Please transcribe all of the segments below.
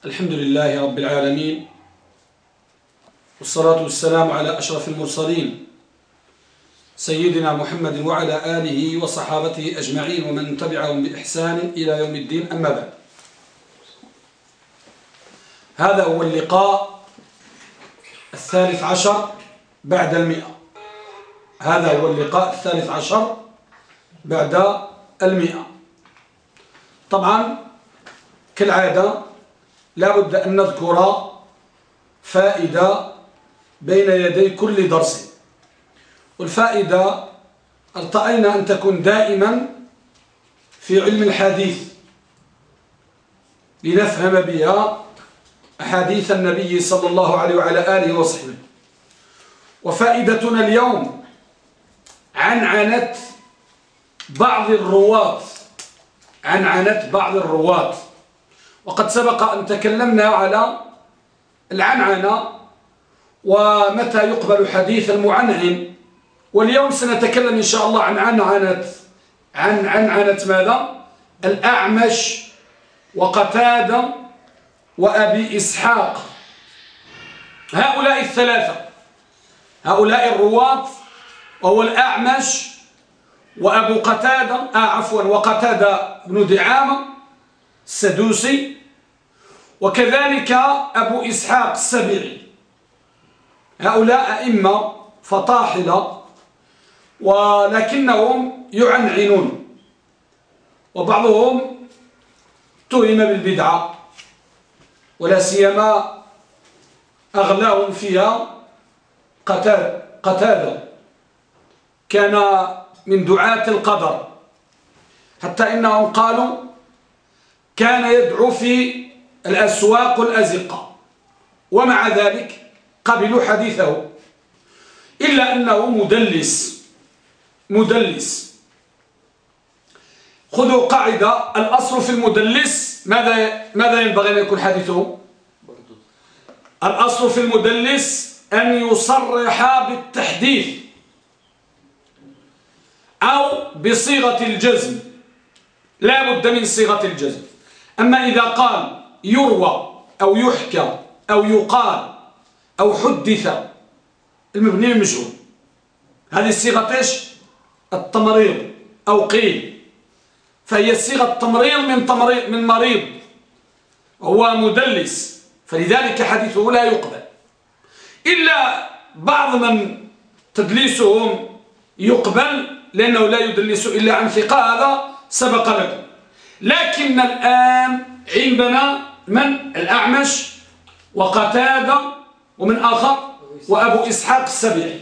الحمد لله رب العالمين، والصلاة والسلام على أشرف المرسلين سيدنا محمد وعلى آله وصحابته أجمعين ومن تبعهم بإحسان إلى يوم الدين. أما بعد، هذا هو اللقاء 13 بعد 100. هذا هو اللقاء 13 بعد 100. طبعا كالعادة لا بد أن نذكر فائدة بين يدي كل درس، والفائدة ارتأينا أن تكون دائما في علم الحديث لنفهم بها أحاديث النبي صلى الله عليه وعلى آله وصحبه. وفائدتنا اليوم عنعنة بعض الرواة، وقد سبق أن تكلمنا على العنعنة ومتى يقبل حديث المعنعن، واليوم سنتكلم إن شاء الله عن عنعنة ماذا؟ الأعمش وقتادة وأبي إسحاق. هؤلاء الثلاثة، هؤلاء الرواة، وهو الأعمش وأبو قتادة وقتادة بن دعامة السدوسي، وكذلك أبو إسحاق السبيعي. هؤلاء أئمة فطاحلة، ولكنهم يعنعنون، وبعضهم اتهم بالبدعة، ولا سيما أغلاهم فيها قتادة كان من دعاة القدر، حتى إنهم قالوا كان يدعو في الأسواق الأزقة، ومع ذلك قبلوا حديثه، إلا أنه مدلس. خذوا قاعدة: الأصل في المدلس ماذا ينبغي أن يكون حديثه؟ الأصل في المدلس أن يصرح بالتحديث أو بصيغة الجزم، لا بد من صيغة الجزم. أما إذا قال يروى أو يحكى أو يقال أو حدث، المبني المجهول، هذه الصيغة إيش؟ التمريض أو قيل، فهي صيغة تمريض من مريض، هو مدلس، فلذلك حديثه لا يقبل. إلا بعض من تدليسهم يقبل لأنه لا يدلس إلا عن ثقة، هذا سبق لكم. لكن الآن عندنا من؟ الأعمش وقتادة ومن آخر وأبو إسحاق السبيعي.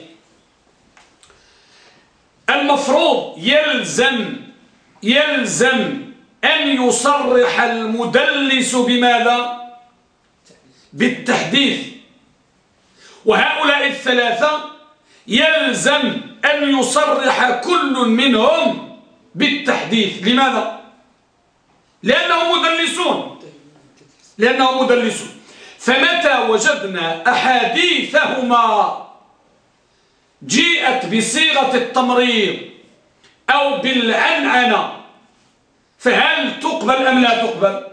المفروض يلزم أن يصرح المدلس بماذا؟ بالتحديث. وهؤلاء الثلاثة يلزم أن يصرح كل منهم بالتحديث. لماذا؟ لأنهم مدلسون. فمتى وجدنا أحاديثهما جيءت بصيغة التمريض أو بالعنعنة، فهل تقبل أم لا تقبل؟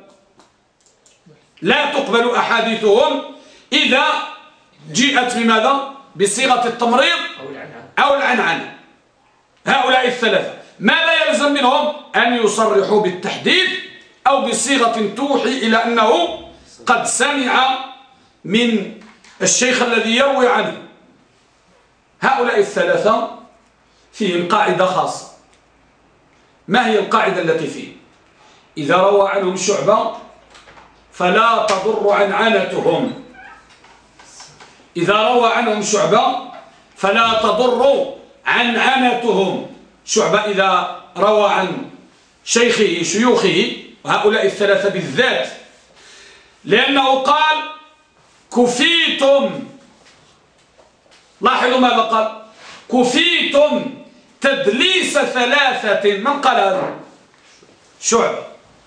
لا تقبل أحاديثهم إذا جيءت بماذا؟ بصيغة التمريض أو العنعنة. هؤلاء الثلاثة ماذا يلزم منهم؟ أن يصرحوا بالتحديث أو بصيغة توحي إلى أنه قد سمع من الشيخ الذي يروي عنه. هؤلاء الثلاثة فيهم قاعدة خاصة. ما هي القاعدة التي فيه؟ إذا روى عنهم شعبة فلا تضر عنعنتهم. إذا روى عنهم شعبة فلا تضر عنعنتهم. شعبة إذا روى عن شيوخه، وهؤلاء الثلاثة بالذات، لأنه قال كفيتم. لاحظوا ماذا قال: كفيتم تدليس ثلاثة. من قال هذا؟ شعبة.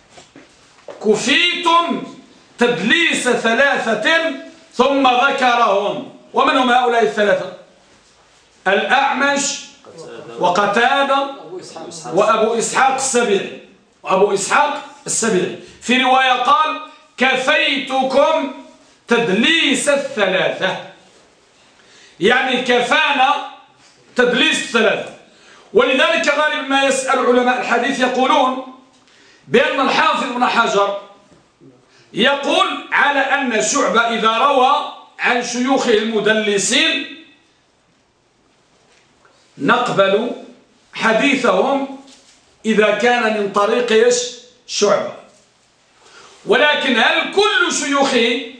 كفيتم تدليس ثلاثة ثم ذكرهم. ومن هم هؤلاء الثلاثة؟ الأعمش وقتادة وأبو إسحاق السبيعي. في رواية قال كفيتكم تدليس الثلاثة، يعني كفانا تدليس الثلاثة. ولذلك غالبا ما يسأل علماء الحديث يقولون بأن الحافظ ابن حجر يقول على أن شعبة إذا روى عن شيوخه المدلسين نقبل حديثهم إذا كان من طريق شعبة. ولكن هل كل شيوخه،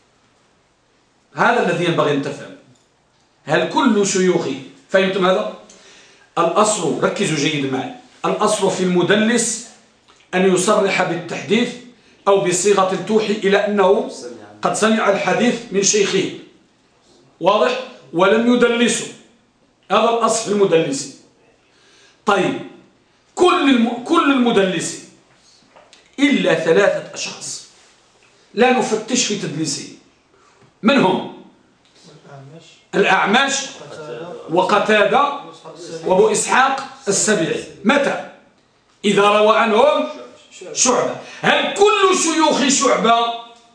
هذا الذي ينبغي أن تفهم، هل كل شيوخه، فهمتم هذا؟ الأصل، ركزوا جيدا معي، الأصل في المدلس أن يصرح بالتحديث أو بصيغة توحي إلى أنه قد سمع الحديث من شيخه، واضح؟ ولم يدلسه، هذا الأصل في المدلسين. طيب كل المدلسين إلا 3 أشخاص لا نفتش في تدليسه، من هم؟ الأعمش وقتادة وابو إسحاق السبيعي. متى؟ إذا روى عنهم شعبة. هل كل شيوخ شعبة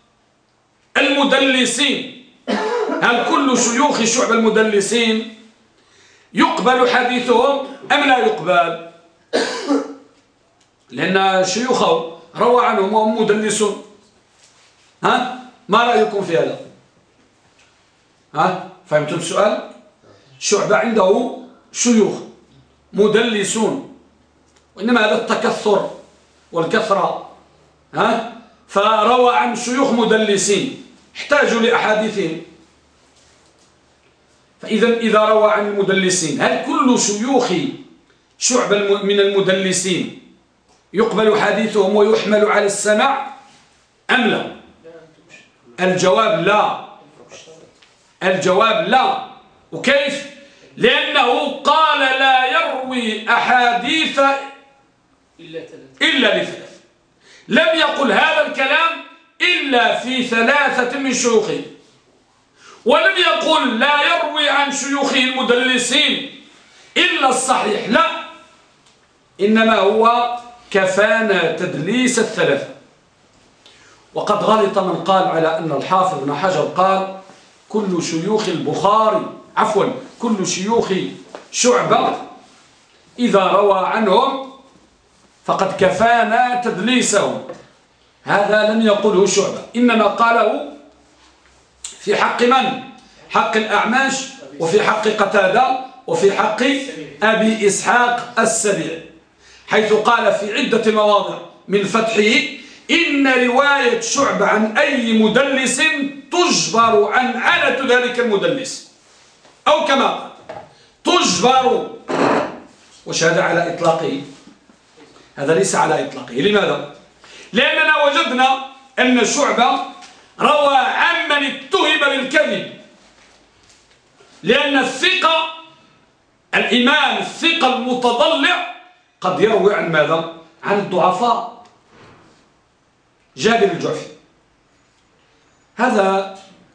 المدلسين، هل كل شيوخ شعبة المدلسين يقبل حديثهم أم لا يقبل؟ لأن شيوخه روى عنهم وهم مدلسون. ما رأيكم في هذا؟ فهمتم السؤال؟ شعبة عنده شيوخ مدلسون، وإنما هذا التكثر والكثرة، فروى عن شيوخ مدلسين احتاجوا لأحاديثهم. إذا روى عن المدلسين، هل كل شيوخ شعبة من المدلسين يقبل حديثهم ويحمل على السماع أم لا؟ الجواب لا، الجواب لا. وكيف؟ لأنه قال لا يروي أحاديث إلا ل3. لم يقل هذا الكلام إلا في 3 من شيوخه، ولم يقل لا يروي عن شيوخه المدلسين إلا الصحيح، لا، إنما هو كفانا تدليس ال3. وقد غلط من قال على أن الحافظ ابن حجر قال كل شيوخ البخاري، عفوا كل شيوخ شعبة إذا روى عنهم فقد كفانا تدليسهم. هذا لم يقله شعبة، إنما قاله في حق من؟ حق الأعمش، وفي حق قتادة، وفي حق أبي إسحاق السبيعي، حيث قال في عدة مواضع من فتحه إن رواية شعبة عن أي مدلس تجبر عن عنة ذلك المدلس، أو كما قال تجبر. وش هذا على إطلاقه؟ هذا ليس على إطلاقه. لماذا؟ لأننا وجدنا أن شعبة روى عمن اتهم بالكذب، لأن الثقة الإمام الثقة المتضلع قد يروي عن ماذا؟ عن الضعفاء. جابر الجعفي هذا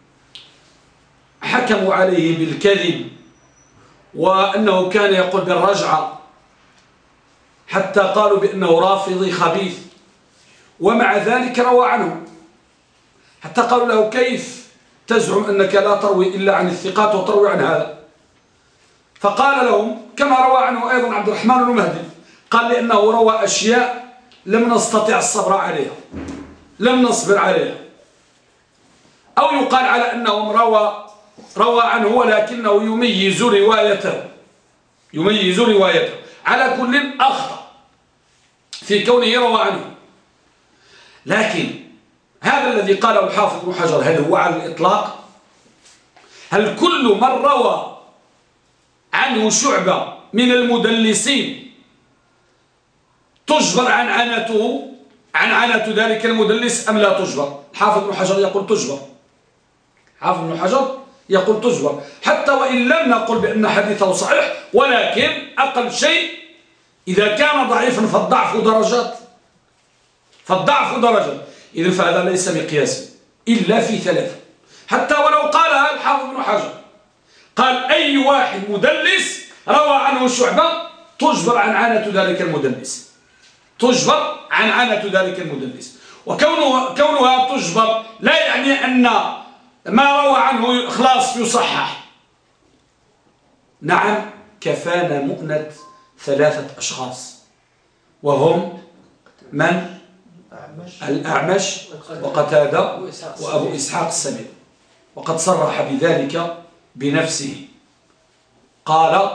حكموا عليه بالكذب وأنه كان يقول بالرجعة، حتى قالوا بأنه رافضي خبيث، ومع ذلك روى عنه، حتى قالوا له كيف تزعم أنك لا تروي إلا عن الثقات وتروي عن هذا؟ فقال لهم كما روى عنه أيضا عبد الرحمن بن مهدي، قال لأنه روى أشياء لم نستطع الصبر عليها، لم نصبر عليها. أو يقال على أنهم روى عنه ولكنه يميز روايته، يميز روايته. على كل أخطأ في كونه روى عنه. لكن هذا الذي قاله الحافظ ابن حجر هل هو على الإطلاق؟ هل كل من روى عنه شعبة من المدلسين تجبر عن عنته، عن عنة ذلك المدلس أم لا تجبر؟ الحافظ ابن حجر يقول تجبر، حافظ ابن حجر يقول تجبر، حتى وإن لم نقل بأن حديثه صحيح، ولكن أقل شيء إذا كان ضعيفا فالضعف درجات، فالضعف درجة. إذن فهذا ليس مقياسا إلا في 3. حتى ولو قالها الحافظ ابن حجر، قال أي واحد مدلس روى عنه شعبة تجبر عن عنة ذلك المدلس، تجبر عن عنة ذلك المدلس. وكونها تجبر لا يعني أن ما روى عنه خلاص يصحح. نعم كفانا مؤنة 3 أشخاص وهم من؟ الأعمش وقتادة وأبو إسحاق السبيعي، وقد صرح بذلك بنفسه قال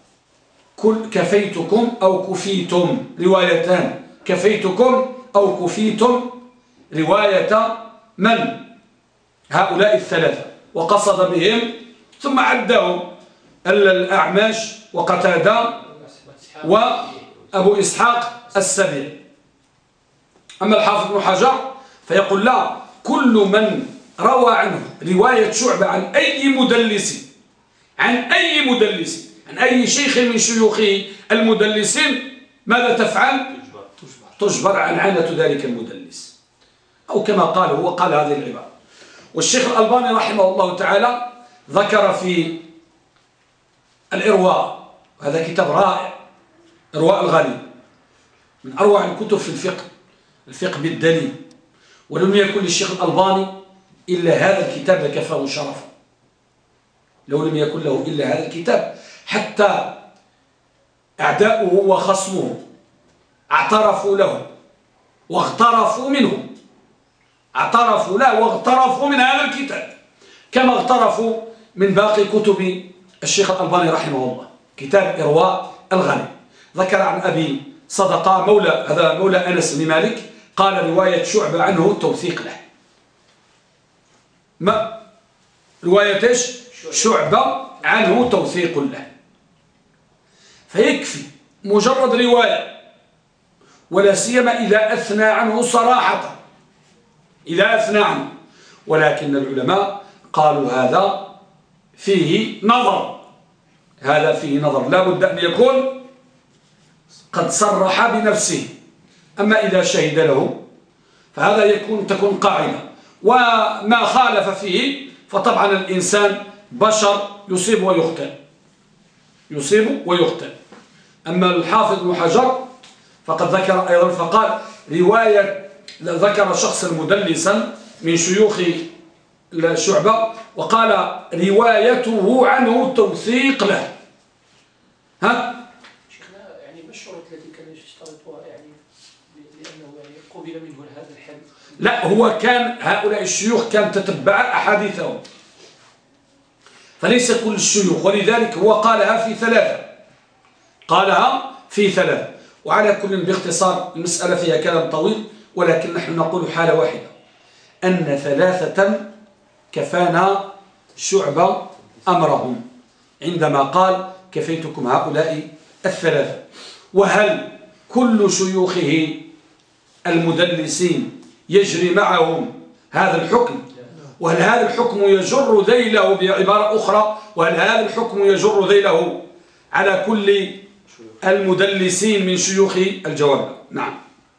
كفيتكم أو كفيتم روايتان، كفيتكم أو كفيتم رواية من؟ هؤلاء 3 وقصد بهم ثم عدهم الأعمش وقتادة وأبو إسحاق السبيعي. أما الحافظ بن حجر فيقول لا، كل من روى عنه رواية شعبة عن أي مدلس عن أي شيخ من شيوخه المدلسين ماذا تفعل؟ تجبر عنعنة ذلك المدلس، أو كما قال هو قال هذه العبارة. والشيخ الألباني رحمه الله تعالى ذكر في الإرواء، هذا كتاب رائع، إرواء الغليل، من أروع الكتب في الفقه بالدليل، ولم يكن للشيخ الألباني إلا هذا الكتاب لكفاه شرفا، لو لم يكن له إلا هذا الكتاب حتى أعداؤه وخصمه اعترفوا له واغترفوا منه، اعترفوا له واغترفوا من هذا الكتاب كما اغترفوا من باقي كتب الشيخ الألباني رحمه الله. كتاب إرواء الغليل ذكر عن أبي صدقة مولى أنس بن مالك قال رواية شعبة عنه توثيق له. ما رواية إيش؟ شعبة عنه توثيق له، فيكفي مجرد رواية، ولا سيما إذا أثنى عنه صراحة، إذا أثنى عنه. ولكن العلماء قالوا هذا فيه نظر، هذا فيه نظر، لا بد أن يكون قد صرح بنفسه. أما إذا شهد له فهذا تكون قاعدة، وما خالف فيه فطبعا الإنسان بشر يصيب ويخطئ. أما الحافظ بن حجر فقد ذكر أيضا فقال ذكر شخصا مدلسا من شيوخ الشعبة وقال روايته عنه توثيق له. شيخنا يعني ما الشروط التي كان يشترطها يعني لأنه يعني قبل منه هذا الحديث؟ لا، هو كان هؤلاء الشيوخ كان تتبع أحاديثهم، فليس كل الشيوخ، ولذلك هو قالها في 3. وعلى كل باختصار المسألة فيها كلام طويل، ولكن نحن نقول حالة واحدة أن 3 كفانا شعبة أمرهم عندما قال كفيتكم هؤلاء 3. وهل كل شيوخه المدلسين يجري معهم هذا الحكم؟ وهل هذا الحكم يجر ذيله بعبارة أخرى؟ وهل هذا الحكم يجر ذيله على كل المدلسين من شيوخ؟ الجواب نعم.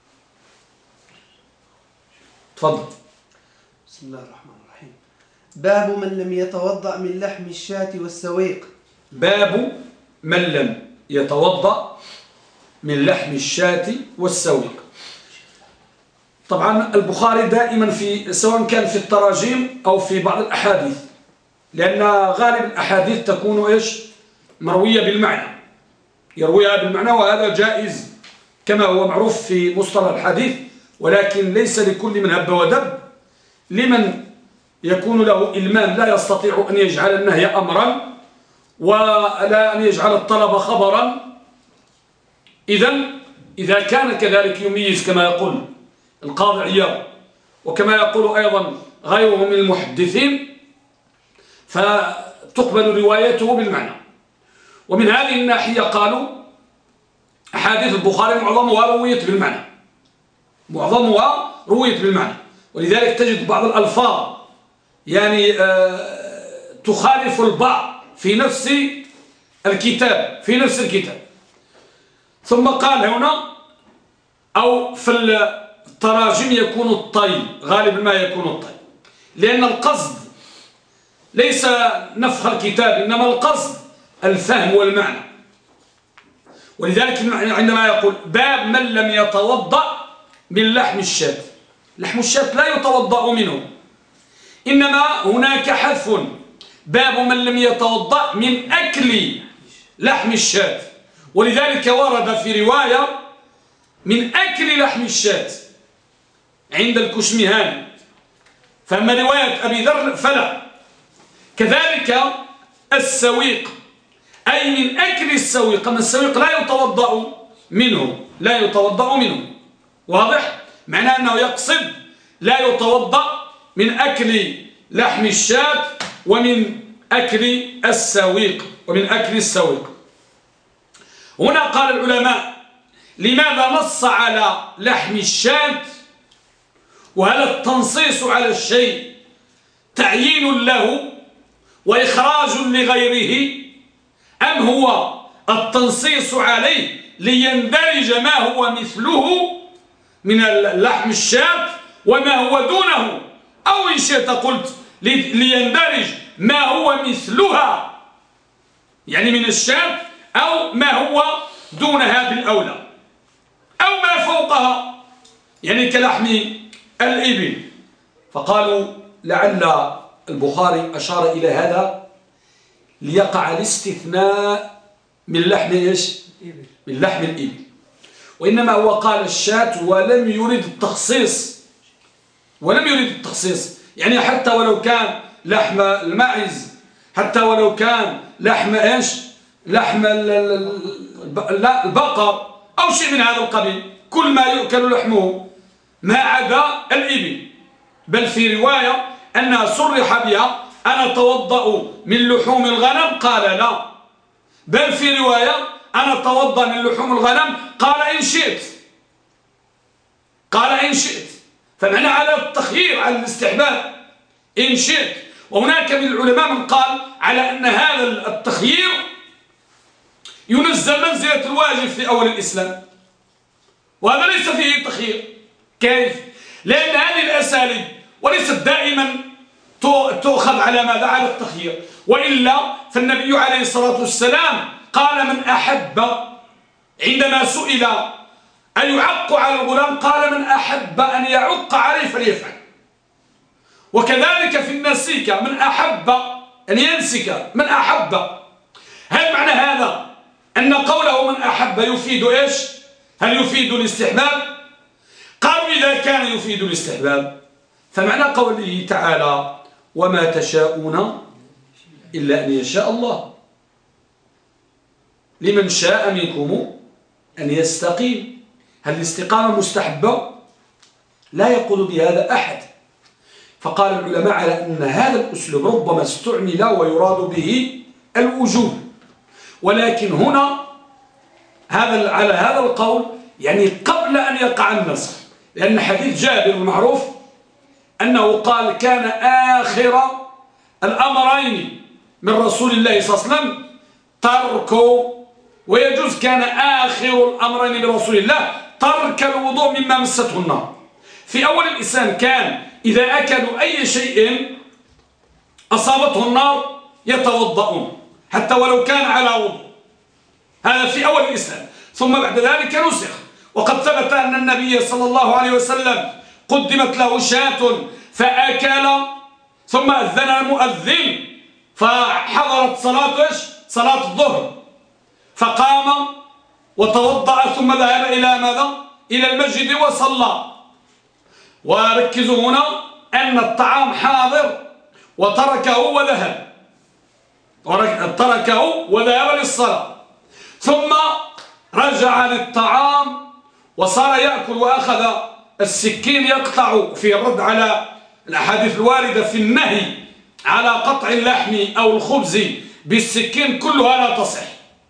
تفضل. بسم الله الرحمن الرحيم. باب من لم يتوضأ من لحم الشاة والسويق. باب من لم يتوضأ من لحم الشاة والسويق. طبعا البخاري دائما سواء كان في التراجيم أو في بعض الأحاديث، لأن غالب الأحاديث تكون إيش؟ مروية بالمعنى، يرويها بالمعنى، وهذا جائز كما هو معروف في مصطلح الحديث، ولكن ليس لكل من هب ودب. لمن يكون له إلمام لا يستطيع أن يجعل النهي أمرا ولا أن يجعل الطلب خبرا، إذا كان كذلك يميز كما يقول القاضي عياض وكما يقول أيضا غيره من المحدثين، فتقبل روايته بالمعنى. ومن هذه الناحية قالوا أحاديث البخاري معظمها رويت بالمعنى، ولذلك تجد بعض الألفاظ يعني تخالف البعض في نفس الكتاب. ثم قال هنا أو في التراجم يكون الطي، غالبا ما يكون الطي، لأن القصد ليس نفخ الكتاب، إنما القصد الفهم والمعنى. ولذلك عندما يقول باب من لم يتوضأ من لحم الشاة، لحم الشاة لا يتوضأ منه، إنما هناك حذف، باب من لم يتوضأ من أكل لحم الشاة، ولذلك ورد في رواية من أكل لحم الشاة عند الكشمهاني، فأما رواية أبي ذر فلا. كذلك السويق، أي من أكل السويق، أما السويق لا يتوضأ منه، لا يتوضأ منه، واضح؟ معناه أنه يقصد لا يتوضأ من أكل لحم الشاة ومن أكل السويق، ومن أكل السويق. هنا قال العلماء لماذا نص على لحم الشاة؟ وهل التنصيص على الشيء تعيين له وإخراج لغيره، أم هو التنصيص عليه ليندرج ما هو مثله من اللحم الشاة وما هو دونه، أو إن شئت قلت ليندرج ما هو مثلها يعني من الشاة، أو ما هو دونها بالأولى، أو ما فوقها يعني كلحم الإبل. فقالوا لعل البخاري أشار إلى هذا ليقع الاستثناء من لحم إيش؟ من لحم الإبل، وإنما هو قال الشاة ولم يريد التخصيص، ولم يريد التخصيص، يعني حتى ولو كان لحم الماعز، حتى ولو كان لحم إيش؟ لحم البقر أو شيء من هذا القبيل، كل ما يؤكل لحمه ما عدا الإبل. بل في رواية أنها صرح بها أنا أتوضأ من لحوم الغنم، قال لا، بل في رواية أنا أتوضأ من لحوم الغنم، قال إن شئت، قال إن شئت، فمعنى على التخيير، على الاستحباب إن شئت. وهناك من العلماء من قال على أن هذا التخيير ينزل منزلة الواجب في أول الإسلام، وهذا ليس فيه تخيير. كيف؟ لأن هذه الأساليب وليست دائما تؤخذ على ماذا؟ على التخيير، وإلا فالنبي عليه الصلاة والسلام قال من أحب، عندما سئل أيعق على الغلام قال من أحب أن يعق عليه فليفعل. وكذلك في النسيك من أحب أن ينسك، من أحب. هل معنى هذا أن قوله من أحب يفيد إيش؟ هل يفيد الاستحباب؟ قالوا إذا كان يفيد الاستحباب فمعنى قوله تعالى وما تشاءون إلا أن يشاء الله، لمن شاء منكم أن يستقيم. هل الاستقامة مستحبة؟ لا يقول بهذا أحد. فقال العلماء على أن هذا الأسلوب ربما استعمل ويراد به الوجوب، ولكن هنا على هذا القول يعني قبل أن يقع النسخ، لأن حديث جابر المعروف أنه قال كان آخر الأمرين من رسول الله صلى الله عليه وسلم ترك، ويجوز كان آخر الأمرين من رسول الله ترك الوضوء مما مسته النار. في أول الإسلام كان إذا أكلوا أي شيء أصابته النار يتوضؤون حتى ولو كان على وضوء، هذا في أول الإسلام. ثم بعد ذلك نسخ، وقد ثبت أن النبي صلى الله عليه وسلم قدمت له شاة فأكل، ثم أذن المؤذن فحضرت صلاة الظهر، فقام وتوضأ ثم ذهب إلى ماذا؟ إلى المسجد وصلى. وركزوا هنا أن الطعام حاضر وتركه وذهب للصلاة، ثم رجع للطعام وصار يأكل، وأخذ السكين يقطع في الرد على الأحاديث الواردة في النهي على قطع اللحم أو الخبز بالسكين، كلها لا تصح.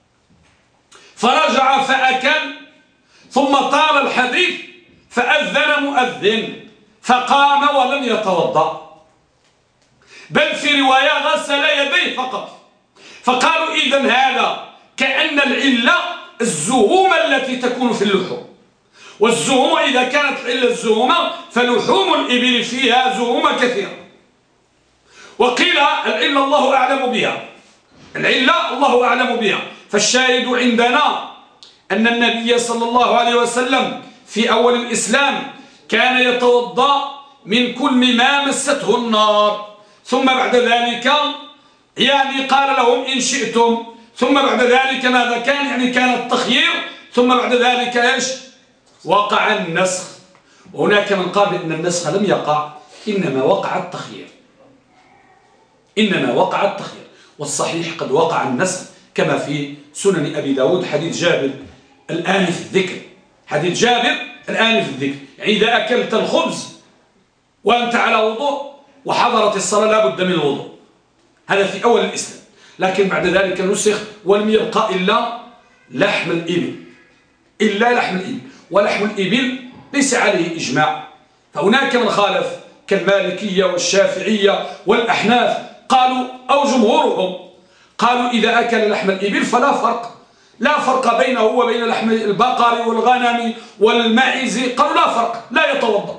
فرجع فأكل، ثم طال الحديث فأذن مؤذن فقام ولم يتوضأ، بل في رواية غسل يديه فقط. فقالوا إذن هذا كأن العلة الزهومة التي تكون في اللحوم، والزهومة إذا كانت العلة الزهومة فلحوم الإبل فيها زهومة كثيرة. وقيل العلة الله أعلم بها، العلة الله أعلم بها. فالشاهد عندنا أن النبي صلى الله عليه وسلم في أول الإسلام كان يتوضأ من كل ما مسته النار، ثم بعد ذلك يعني قال لهم إن شئتم، ثم بعد ذلك ماذا كان؟ يعني كان التخيير، ثم بعد ذلك إيش؟ وقع النسخ. وهناك من قال بأن النسخ لم يقع، إنما وقع التخيير، إنما وقع التخيير، والصحيح قد وقع النسخ كما في سنن أبي داود حديث جابر الآن في الذكر، حديث جابر الآن في الذكر، يعني إذا أكلت الخبز وأنت على وضوء وحضرت الصلاة لا بد من الوضوء، هذا في أول الإسلام، لكن بعد ذلك نسخ ولم يبقى إلا لحم الإبل، إلا لحم الإبل، ولحم الإبل ليس عليه إجماع، فهناك من خالف كالمالكية والشافعية والأحناف قالوا أو جمهورهم قالوا إذا أكل لحم الإبل فلا فرق، لا فرق بينه وبين لحم البقر والغنم والمعز، قالوا لا فرق لا يتوضأ،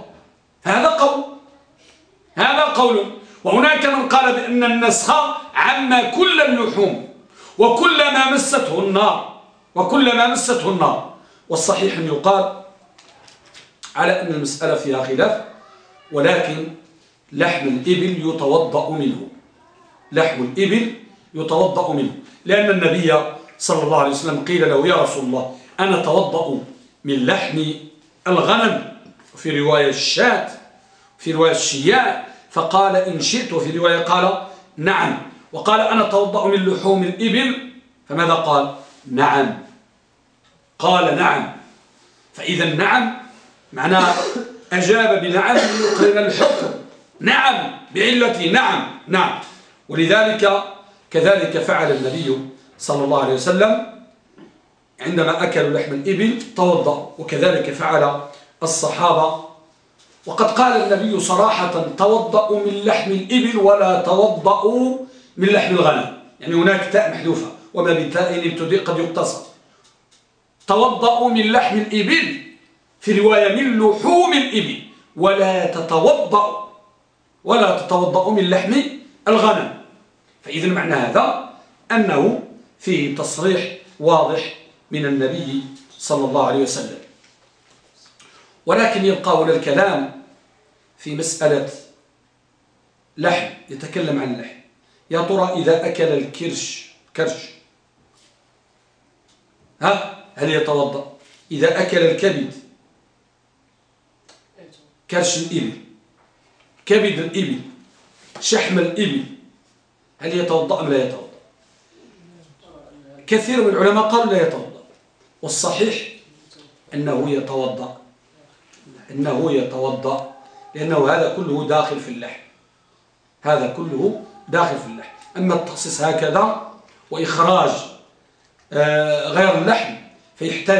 هذا قول. وهناك من قال بأن النسخ عم كل اللحوم وكل ما مسته النار، والصحيح أن يقال على أن المسألة فيها خلاف، ولكن لحم الإبل يتوضأ منه، لحم الإبل يتوضأ منه، لأن النبي صلى الله عليه وسلم قيل له يا رسول الله أنا أتوضأ من لحم الغنم، في رواية الشاة، في رواية الشياء، فقال إن شئت، وفي رواية قال نعم، وقال أنا أتوضأ من لحوم الإبل، فماذا قال؟ نعم، قال نعم، فإذا نعم معناه أجاب بنعم يقرن الحكم، نعم بعلة نعم، ولذلك كذلك فعل النبي صلى الله عليه وسلم عندما أكلوا لحم الإبل توضأ، وكذلك فعل الصحابة، وقد قال النبي صراحة توضأوا من لحم الإبل ولا توضأوا من لحم الغنم، يعني هناك تاء محذوفة وما بتاء ابتدئ قد يقتصر، توضأوا من لحم الإبل في رواية من لحوم الإبل ولا تتوضأوا من لحم الغنم، فإذا معنى هذا أنه فيه تصريح واضح من النبي صلى الله عليه وسلم. ولكن يبقى هنا الكلام في مسألة لحم، يتكلم عن اللحم، يا ترى إذا أكل الكرش هل يتوضأ؟ إذا أكل الكبد، كرش الإبل، كبد الإبل، شحم الإبل، هل يتوضأ أم لا يتوضأ؟ كثير من العلماء قالوا لا يتوضأ، والصحيح أنه يتوضأ، لأنه هذا كله داخل في اللحم، أما التخصيص هكذا وإخراج غير اللحم فيحتاج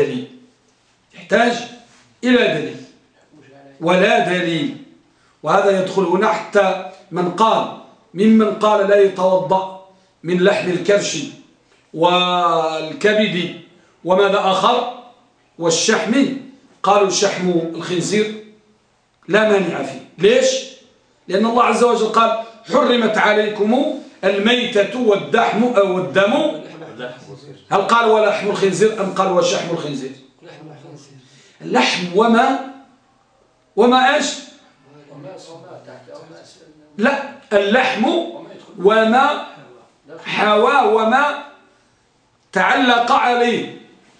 إلى دليل، ولا دليل، وهذا يدخل هنا حتى ممن قال لا يتوضأ من لحم الكرش والكبد وماذا آخر والشحم، قالوا شحم الخنزير لا مانع فيه. ليش؟ لأن الله عز وجل قال حرمت عليكم الميتة والدم، هل قال ولحم الخنزير أم قال وشحم الخنزير؟ اللحم وما إيش؟ لا، اللحم وما حوى وما تعلق عليه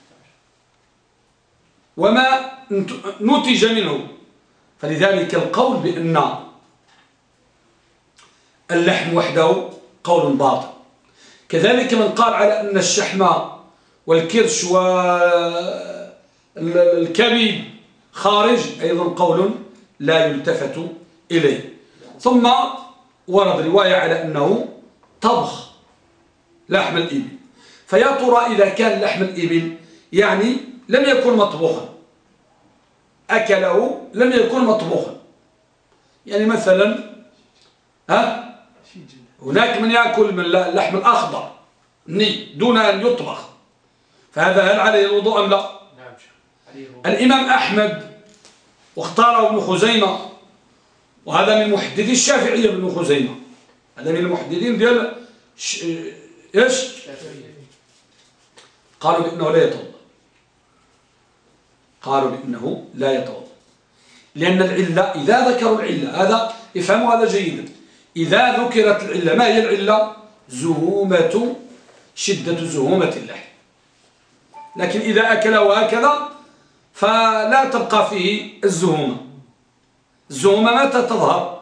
وما نتج منه، فلذلك القول بأن اللحم وحده قول باطل. كذلك من قال على أن الشحم والكرش والكبد خارج أيضا قول لا يلتفت إليه. ثم ورد رواية على أنه طبخ لحم الإبل، فيا ترى إذا كان لحم الإبل يعني لم يكن مطبوخا، أكله لم يكن مطبوخا، يعني مثلا هناك من يأكل من اللحم الأخضر دون أن يطبخ، فهذا هل عليه الوضوء أم لا؟ الإمام أحمد واختاره ابن خزيمة، وهذا من محدثي الشافعية، ابن خزيمة هذا من المحدثين ديال إيش؟ قالوا بأنه لا يتوضأ، لأن العلة إذا ذكروا العلة، هذا افهموا هذا جيدا، إذا ذكرت العلة ما هي العلة؟ شدة زهومة اللحم. لكن إذا أكله هكذا فلا تبقى فيه الزهومة. الزهومة متى تظهر؟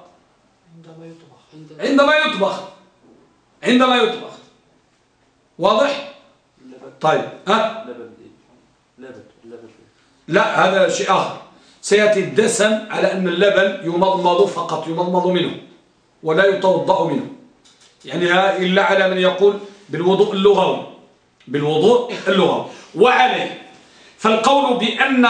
عندما يطبخ. واضح؟ طيب لا، هذا شيء آخر. سيأتي الدسم على أن اللبن يمضمض فقط، يمضمض منه ولا يتوضأ منه، يعني إلا على من يقول بالوضوء اللغوي. وعليه فالقول بأن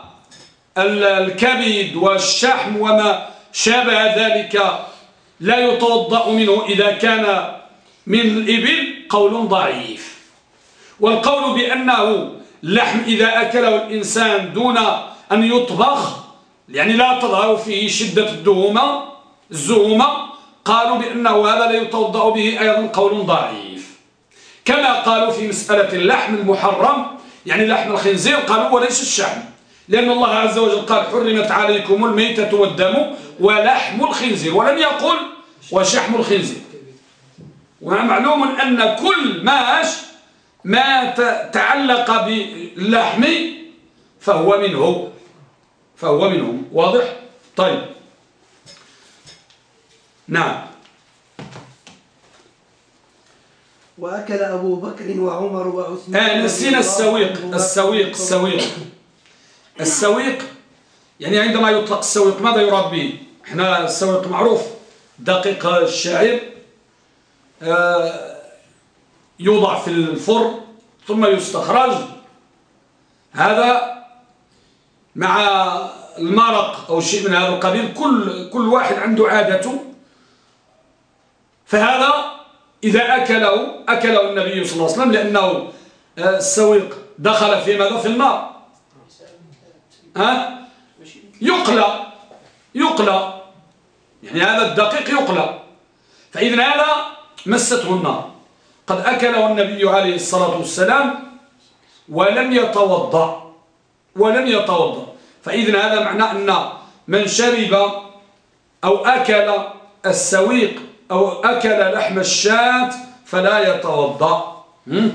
الكبد والشحم وما شابه ذلك لا يتوضأ منه إذا كان من الإبل قول ضعيف. والقول بأنه اللحم إذا أكله الإنسان دون أن يطبخ، يعني لا تظهر فيه شدة الزهومة، قالوا بأنه هذا لا يتوضأ به أيضا قول ضعيف. كما قالوا في مسألة اللحم المحرم، يعني لحم الخنزير، قالوا وليس الشحم، لأن الله عز وجل قال حرمت عليكم الميتة والدم ولحم الخنزير، ولم يقل وشحم الخنزير. ومعلوم أن كل ما تعلق باللحم فهو منه. واضح؟ طيب نعم. وأكل أبو بكر وعمر وعثمان. نسينا السويق، يعني عندما يطلق السويق ماذا يراد به؟ احنا السويق معروف، دقيق الشعير يوضع في الفرن ثم يستخرج، هذا مع المرق أو شيء من هذا القبيل، كل واحد عنده عادته. فهذا إذا أكله النبي صلى الله عليه وسلم، لأنه السويق دخل في ماذا؟ في النار. يقلى، يعني هذا الدقيق يقلى، فإذن هذا مسته النار. قد أكله النبي عليه الصلاة والسلام ولم يتوضأ، فإذن هذا معناه أن من شرب أو أكل السويق أو أكل لحم الشاة فلا يتوضأ.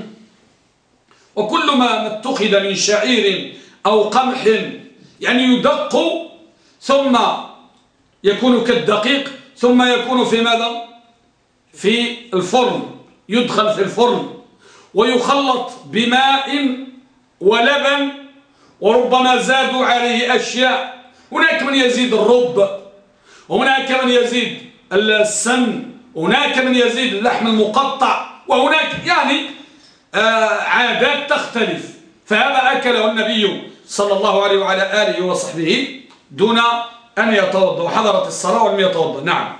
وكل ما اتخذ من شعير أو قمح، يعني يدق ثم يكون كالدقيق ثم يكون في ماذا؟ في الفرن، يدخل في الفرن ويخلط بماء ولبن، وربما زادوا عليه أشياء. هناك من يزيد الرب، وهناك من يزيد السمن، وهناك من يزيد اللحم المقطع، وهناك يعني عادات تختلف. فهذا أكله النبي صلى الله عليه وعلى آله وصحبه دون أن يتوضأ، وحضرت الصلاة ولم يتوضأ. نعم.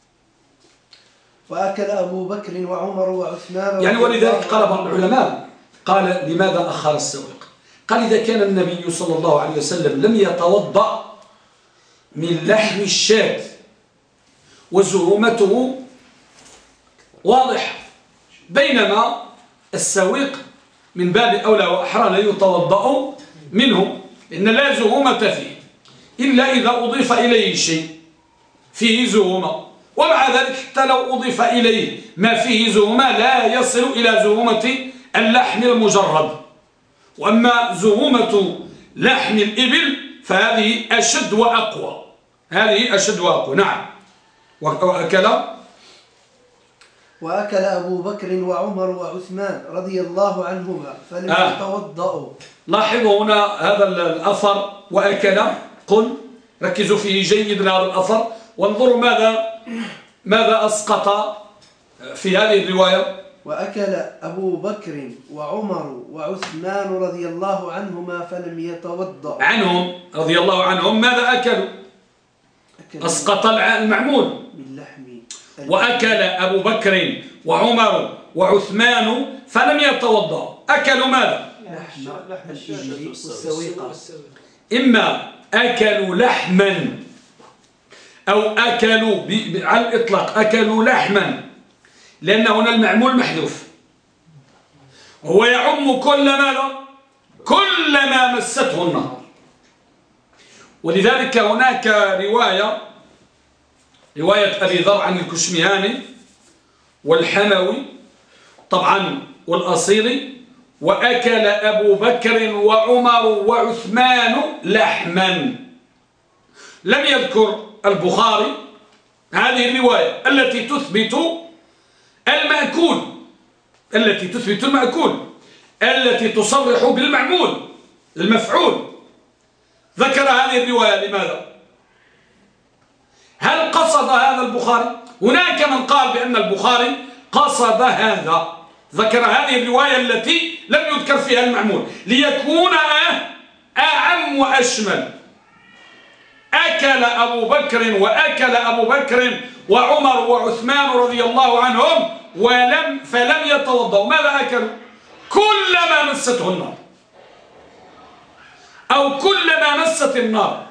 وأكل أبو بكر وعمر وعثمان، يعني ولذلك قال بعض العلماء، قال لماذا أخر السويق؟ قال إذا كان النبي صلى الله عليه وسلم لم يتوضأ من لحم الشاة وزهومته واضحة، بينما السويق من باب أولى وأحرى لا يتوضأ منه، إن لا زهومة فيه إلا إذا أضيف إليه شيء فيه زهومة. ومع ذلك حتى لو أضيف إليه ما فيه زهومة لا يصل إلى زهومة اللحم المجرد. وأما زهومة لحم الإبل فهذه أشد وأقوى، نعم. وأكل أبو بكر وعمر وعثمان رضي الله عنهما فلم يتوضأوا. لاحظوا هنا هذا الأثر، وأكل، قل ركزوا فيه جيدا هذا الأثر، وانظروا ماذا أسقط في هذه الرواية. وأكل أبو بكر وعمر وعثمان رضي الله عنهما فلم يتوضأوا. عنهم رضي الله عنهم ماذا أكلوا؟ أسقط المعمول. وأكل أبو بكر وعمر وعثمان فلم يتوضأوا. أكلوا ماذا؟ إما أكلوا لحما أو أكلوا على الإطلاق أكلوا لحما، لأن هنا المعمول محذوف، هو يعم كل ما مسته النار. ولذلك هناك رواية أبي ذر عن الكشمهاني والحموي طبعا والأصيلي: وأكل أبو بكر وعمر وعثمان لحما. لم يذكر البخاري هذه الرواية التي تثبت المأكول، التي تصرح بالمعمول المفعول. ذكر هذه الرواية لماذا؟ هل قصد هذا البخاري؟ هناك من قال بأن البخاري قصد هذا، ذكر هذه الرواية التي لم يذكر فيها المعمول ليكون أعم وأشمل. أكل أبو بكر وعمر وعثمان رضي الله عنهم فلم يتوضأوا. ماذا أكلوا؟ كلما مسته النار، أو كلما مست النار،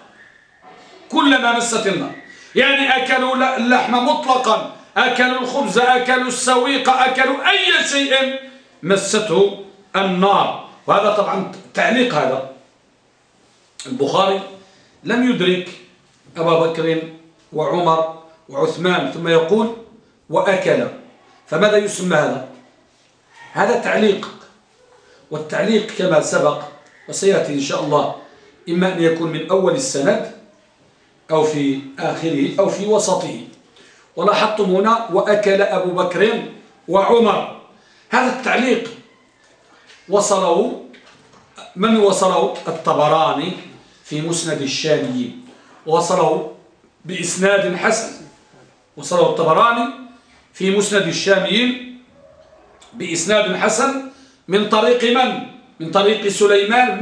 يعني أكلوا اللحم مطلقا، أكلوا الخبز، أكلوا السويق، أكلوا أي شيء مسته النار. وهذا طبعا تعليق. هذا البخاري لم يدرك أبا بكر وعمر وعثمان ثم يقول وأكل، فماذا يسمى هذا؟ هذا تعليق. والتعليق كما سبق وسيأتي إن شاء الله إما أن يكون من أول السند أو في آخره أو في وسطه. ولاحظتم هنا وأكل أبو بكر وعمر، هذا التعليق من وصله؟ الطبراني في مسند الشاميين، وصله بإسناد حسن. وصله الطبراني في مسند الشاميين بإسناد حسن من طريق من؟ من طريق سليمان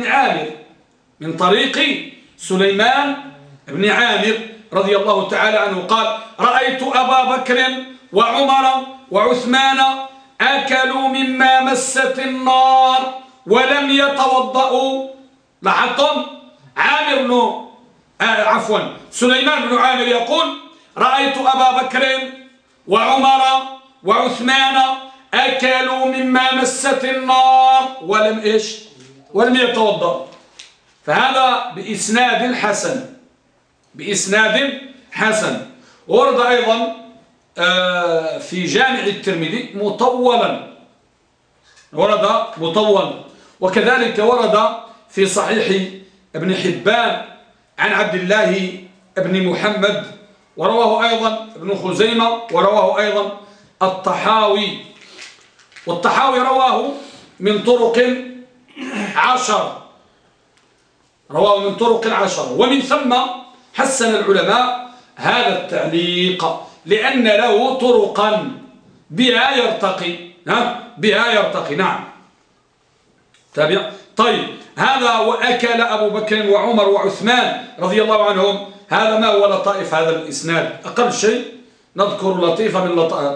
بن عامر رضي الله تعالى عنه قال: رأيت أبا بكر وعمر وعثمان أكلوا مما مست النار ولم يتوضأوا. لاحظتم؟ سليمان بن عامر يقول: رأيت أبا بكر وعمر وعثمان أكلوا مما مست النار ولم يتوضأوا. فهذا بإسناد حسن. ورد أيضا في جامع الترمذي مطولا، وكذلك ورد في صحيح ابن حبان عن عبد الله بن محمد، ورواه أيضا ابن خزيمة، ورواه أيضا الطحاوي. والطحاوي رواه من طرق 10، ومن ثم حسن العلماء هذا التعليق لأن له طرقا بها يرتقي. نعم، تابع. طيب، هذا وأكل أبو بكر وعمر وعثمان رضي الله عنهم، هذا ما هو لطائف هذا الإسناد؟ أقل شيء نذكر لطيفة من لطائف.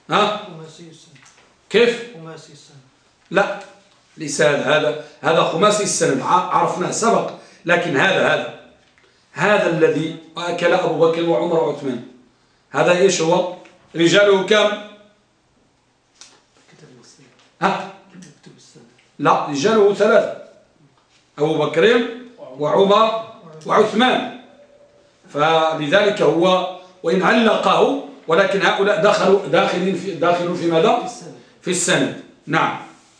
كيف؟ خماسي السند. لا، ليس هذا خماسي السند، عرفناه سبق. لكن هذا الذي أكل أبو بكر وعمر وعثمان، هذا إيش هو؟ رجاله كم؟ لا، رجاله 3: أبو بكر وعمر وعثمان. فلذلك هو وإن علقه، ولكن هؤلاء داخلون في ماذا؟ في السند. نعم.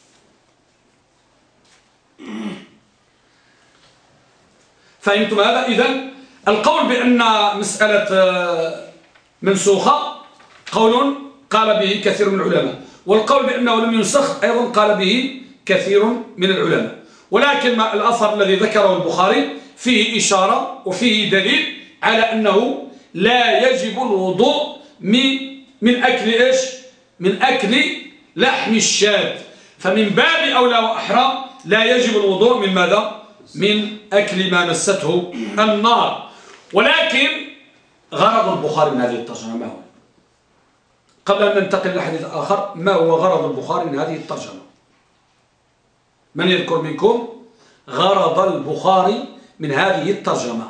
فهمتم هذا؟ إذن القول بأن مسألة منسوخة قول قال به كثير من العلماء، والقول بأنه لم ينسخ أيضا قال به كثير من العلماء. ولكن ما الأثر الذي ذكره البخاري فيه إشارة وفيه دليل على أنه لا يجب الوضوء من أكل من أكل لحم الشاة. فمن باب أولى وأحرى لا يجب الوضوء من ماذا؟ من أكل ما مسته النار. ولكن غرض البخاري من هذه الترجمة ما هو؟ قبل أن ننتقل إلى حديث آخر، ما هو غرض البخاري من هذه الترجمة؟ من يذكر منكم غرض البخاري من هذه الترجمة؟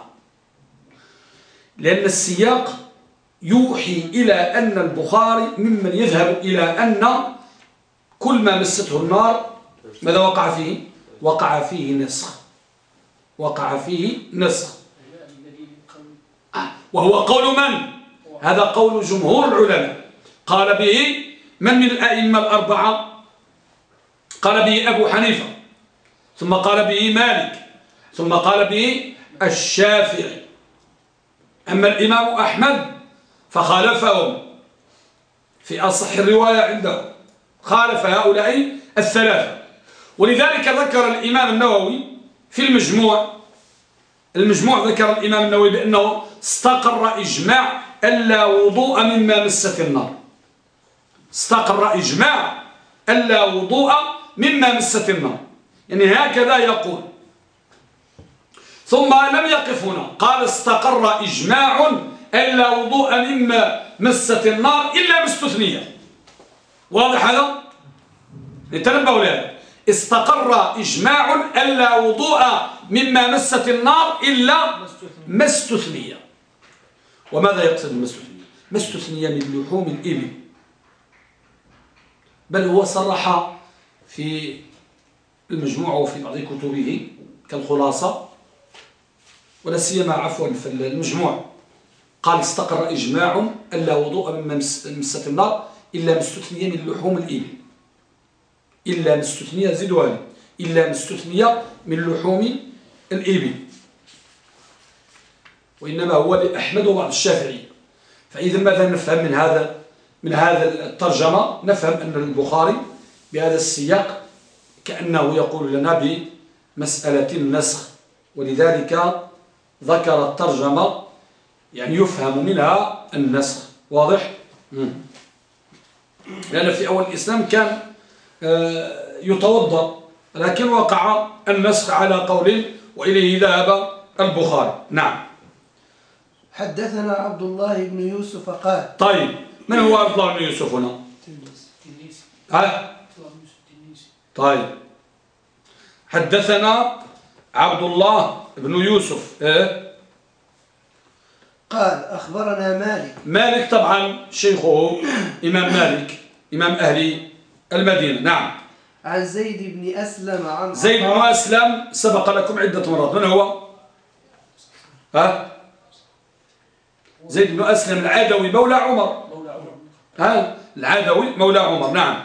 لأن السياق يوحي إلى أن البخاري ممن يذهب إلى أن كل ما مسته النار ماذا وقع فيه؟ وقع فيه نسخ. وهو قول من؟ هذا قول جمهور العلماء. قال به من الأئمة الأربعة؟ قال به أبو حنيفة، ثم قال به مالك، ثم قال به الشافعي. أما الإمام أحمد فخالفهم في أصح الرواية عنده، خالف هؤلاء الثلاثة. ولذلك ذكر الإمام النووي في المجموع ذكر الإمام النووي بأنه استقر إجماع ألا وضوء مما مست النار. استقر إجماع ألا وضوء مما مست النار، يعني هكذا يقول. ثم لم يقف هنا، قال استقر إجماع ألا وضوء مما مست النار إلا ما استثني. واضح هذا؟ لتنبهوا لهذا. استقر إجماع ألا وضوء مما مست النار إلا ما استثني. وماذا يقصد ما استثني؟ ما استثني من لحوم الإبل، بل هو صرح في المجموع وفي بعض كتبه كالخلاصة، ولا سيما عفوا في المجموع، قال استقر إجماع ألا وضوء مما مست النار إلا ما استثني من لحوم الإبل. إلا ما استثني، زدوا لي، إلا ما استثني من لحوم الإبل، وإنما هو لأحمد وبعض الشافعي. فإذا ماذا نفهم من هذا الترجمة؟ نفهم أن البخاري بهذا السياق كأنه يقول لنا بمسألة النسخ، ولذلك ذكر الترجمة يعني يفهم منها النسخ. واضح؟ لأن في أول الإسلام كان يتوضأ، لكن وقع النسخ على قول وإليه ذهب البخاري. نعم. حدثنا عبد الله بن يوسف قال. طيب، من هو عبد الله بن يوسف هنا؟ طيب، حدثنا عبد الله بن يوسف قال أخبرنا مالك. مالك طبعا شيخه إمام مالك، إمام أهل المدينة. نعم. عن زيد بن أسلم. عن زيد بن أسلم سبق لكم عدة مرات. من هو؟ زيد بن أسلم العدوي مولى عمر. العدوي مولى عمر. نعم.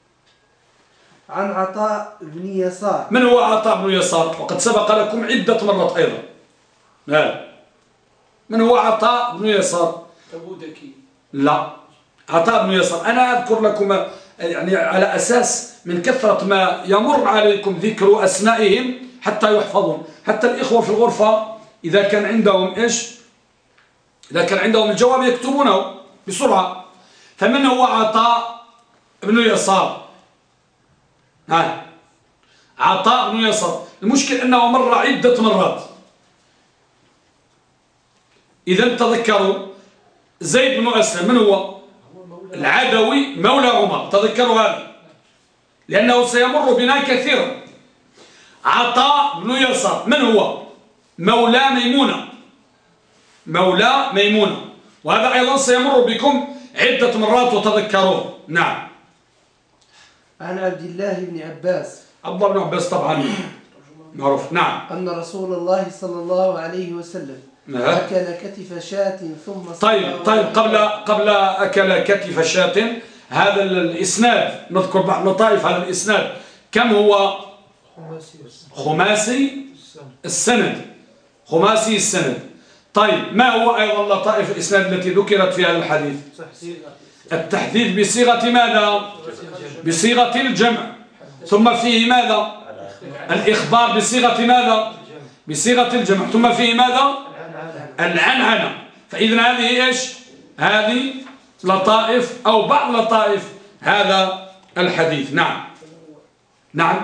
عن عطاء بن يسار. من هو عطاء بن يسار؟ وقد سبق لكم عدة مرات أيضا. من هو عطاء بن يسار؟ أبو ذكي. لا، عطاء بن يسار أنا أذكر لكم يعني على أساس من كثرة ما يمر عليكم ذكر أسمائهم حتى يحفظون، حتى الإخوة في الغرفة إذا كان عندهم إذا كان عندهم الجواب يكتبونه بسرعة. فمن هو عطاء بن يسار؟ عطاء بن يسار. المشكل أنه مر عدة مرات. إذا تذكروا زيد بن أسلم من هو؟ العدوي مولى عمر. تذكروا هذا لأنه سيمر بنا كثيرا. عطاء بن يسار من هو؟ مولى ميمونة. مولى ميمونة، وهذا أيضا سيمر بكم عدة مرات وتذكروه. نعم. عن عبد الله بن عباس. عبد الله بن عباس طبعا معروف. نعم. أن رسول الله صلى الله عليه وسلم أكل كتف شاة ثم طيب قبل أكل كتف شاة، هذا الإسناد نذكر بعض لطائف هذا الإسناد. كم هو؟ خماسي السند. خماسي السند. طيب، ما هو أيضا لطائف الإسناد التي ذكرت في هذا الحديث؟ التحديث بصيغة ماذا؟ بصيغة الجمع. ثم فيه ماذا؟ الإخبار بصيغة ماذا؟ بصيغة الجمع. ثم فيه ماذا؟ العنعنة. فإذن هذه إيش؟ هذه لطائف أو بعض لطائف هذا الحديث. نعم. نعم.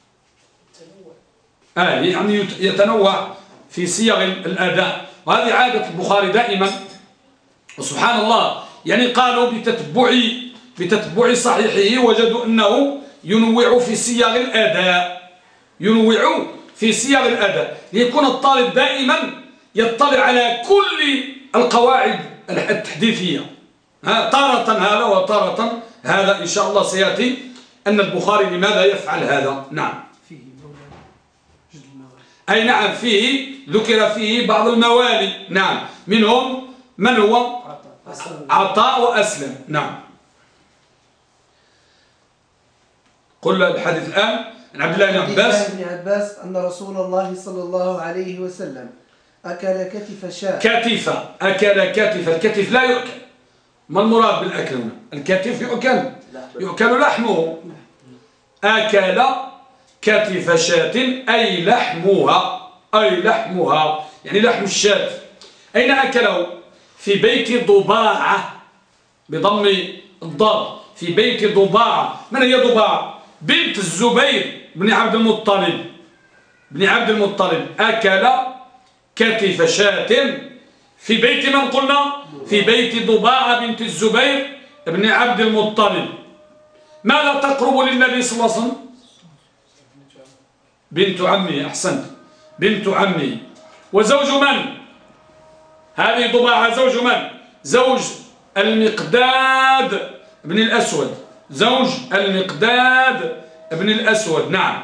يعني يتنوع في صيغ الأداء، وهذه عادة البخاري دائما. وسبحان الله، يعني قالوا بتتبع صحيحه وجدوا أنه ينوع في صيغ الأداء. ينوع في صيغ الأداء ليكون الطالب دائما يطلع على كل القواعد التحديثية، تارة هذا وتارة هذا. إن شاء الله سيأتي أن البخاري لماذا يفعل هذا. نعم. أي نعم، فيه ذكر فيه بعض الموالي. نعم، منهم من هو؟ عطاء وأسلم. نعم. قل الحديث الآن عن عبد الله بن عباس أن رسول الله صلى الله عليه وسلم أكل كتف شاة. كتف، أكل كتف. الكتف لا يؤكل. ما المراد بالأكل هنا؟ الكتف يؤكل لحمه. أكل كتف شاة أي لحمها، يعني لحم الشاة. أين أكله؟ في بيت ضباعة بضم الضاد، في بيت ضباعة. من هي ضباعة؟ بنت الزبير بن عبد المطلب. أكل كتف شاة في بيت من قلنا؟ في بيت ضباعة بنت الزبير بن عبد المطلب. ماذا تقرب للنبي صلى الله عليه وسلم؟ بنت عمه. أحسنت، بنت عمه. وزوج من؟ هذه ضباعة زوج من؟ زوج المقداد بن الأسود. زوج المقداد بن الأسود. نعم.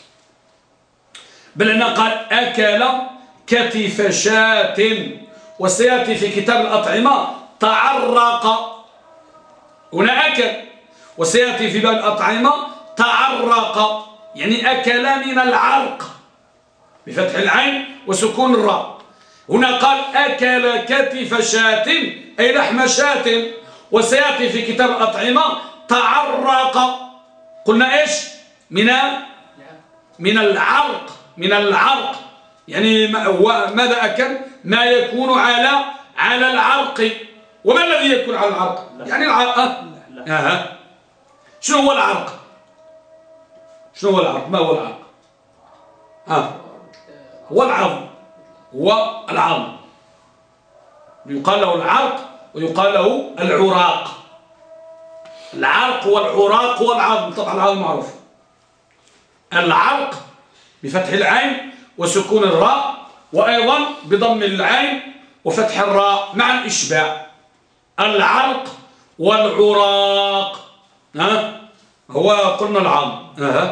بل أنه قال أكل كتف شاة. وسيأتي في كتاب الأطعمة تعرق. هنا أكل، وسيأتي في باب الأطعمة تعرق، يعني أكل من العرق بفتح العين وسكون الراء. هنا قال أكل كتف شاة أي لحم شاة. وسيأتي في كتاب الأطعمة تعرق. قلنا إيش؟ من العرق، يعني ماذا أكل؟ ما يكون على العرق. وما الذي يكون على العرق؟ يعني العرق. شنو هو العرق؟ ما هو العرق؟ هو العظم. يقال له العرق ويقال له العراق. العرق والعراق والعظم. طبعا العظم معروف. العرق بفتح العين وسكون الراء، وأيضا بضم العين وفتح الراء مع الإشباع. العرق والعراق هو قلنا العظم.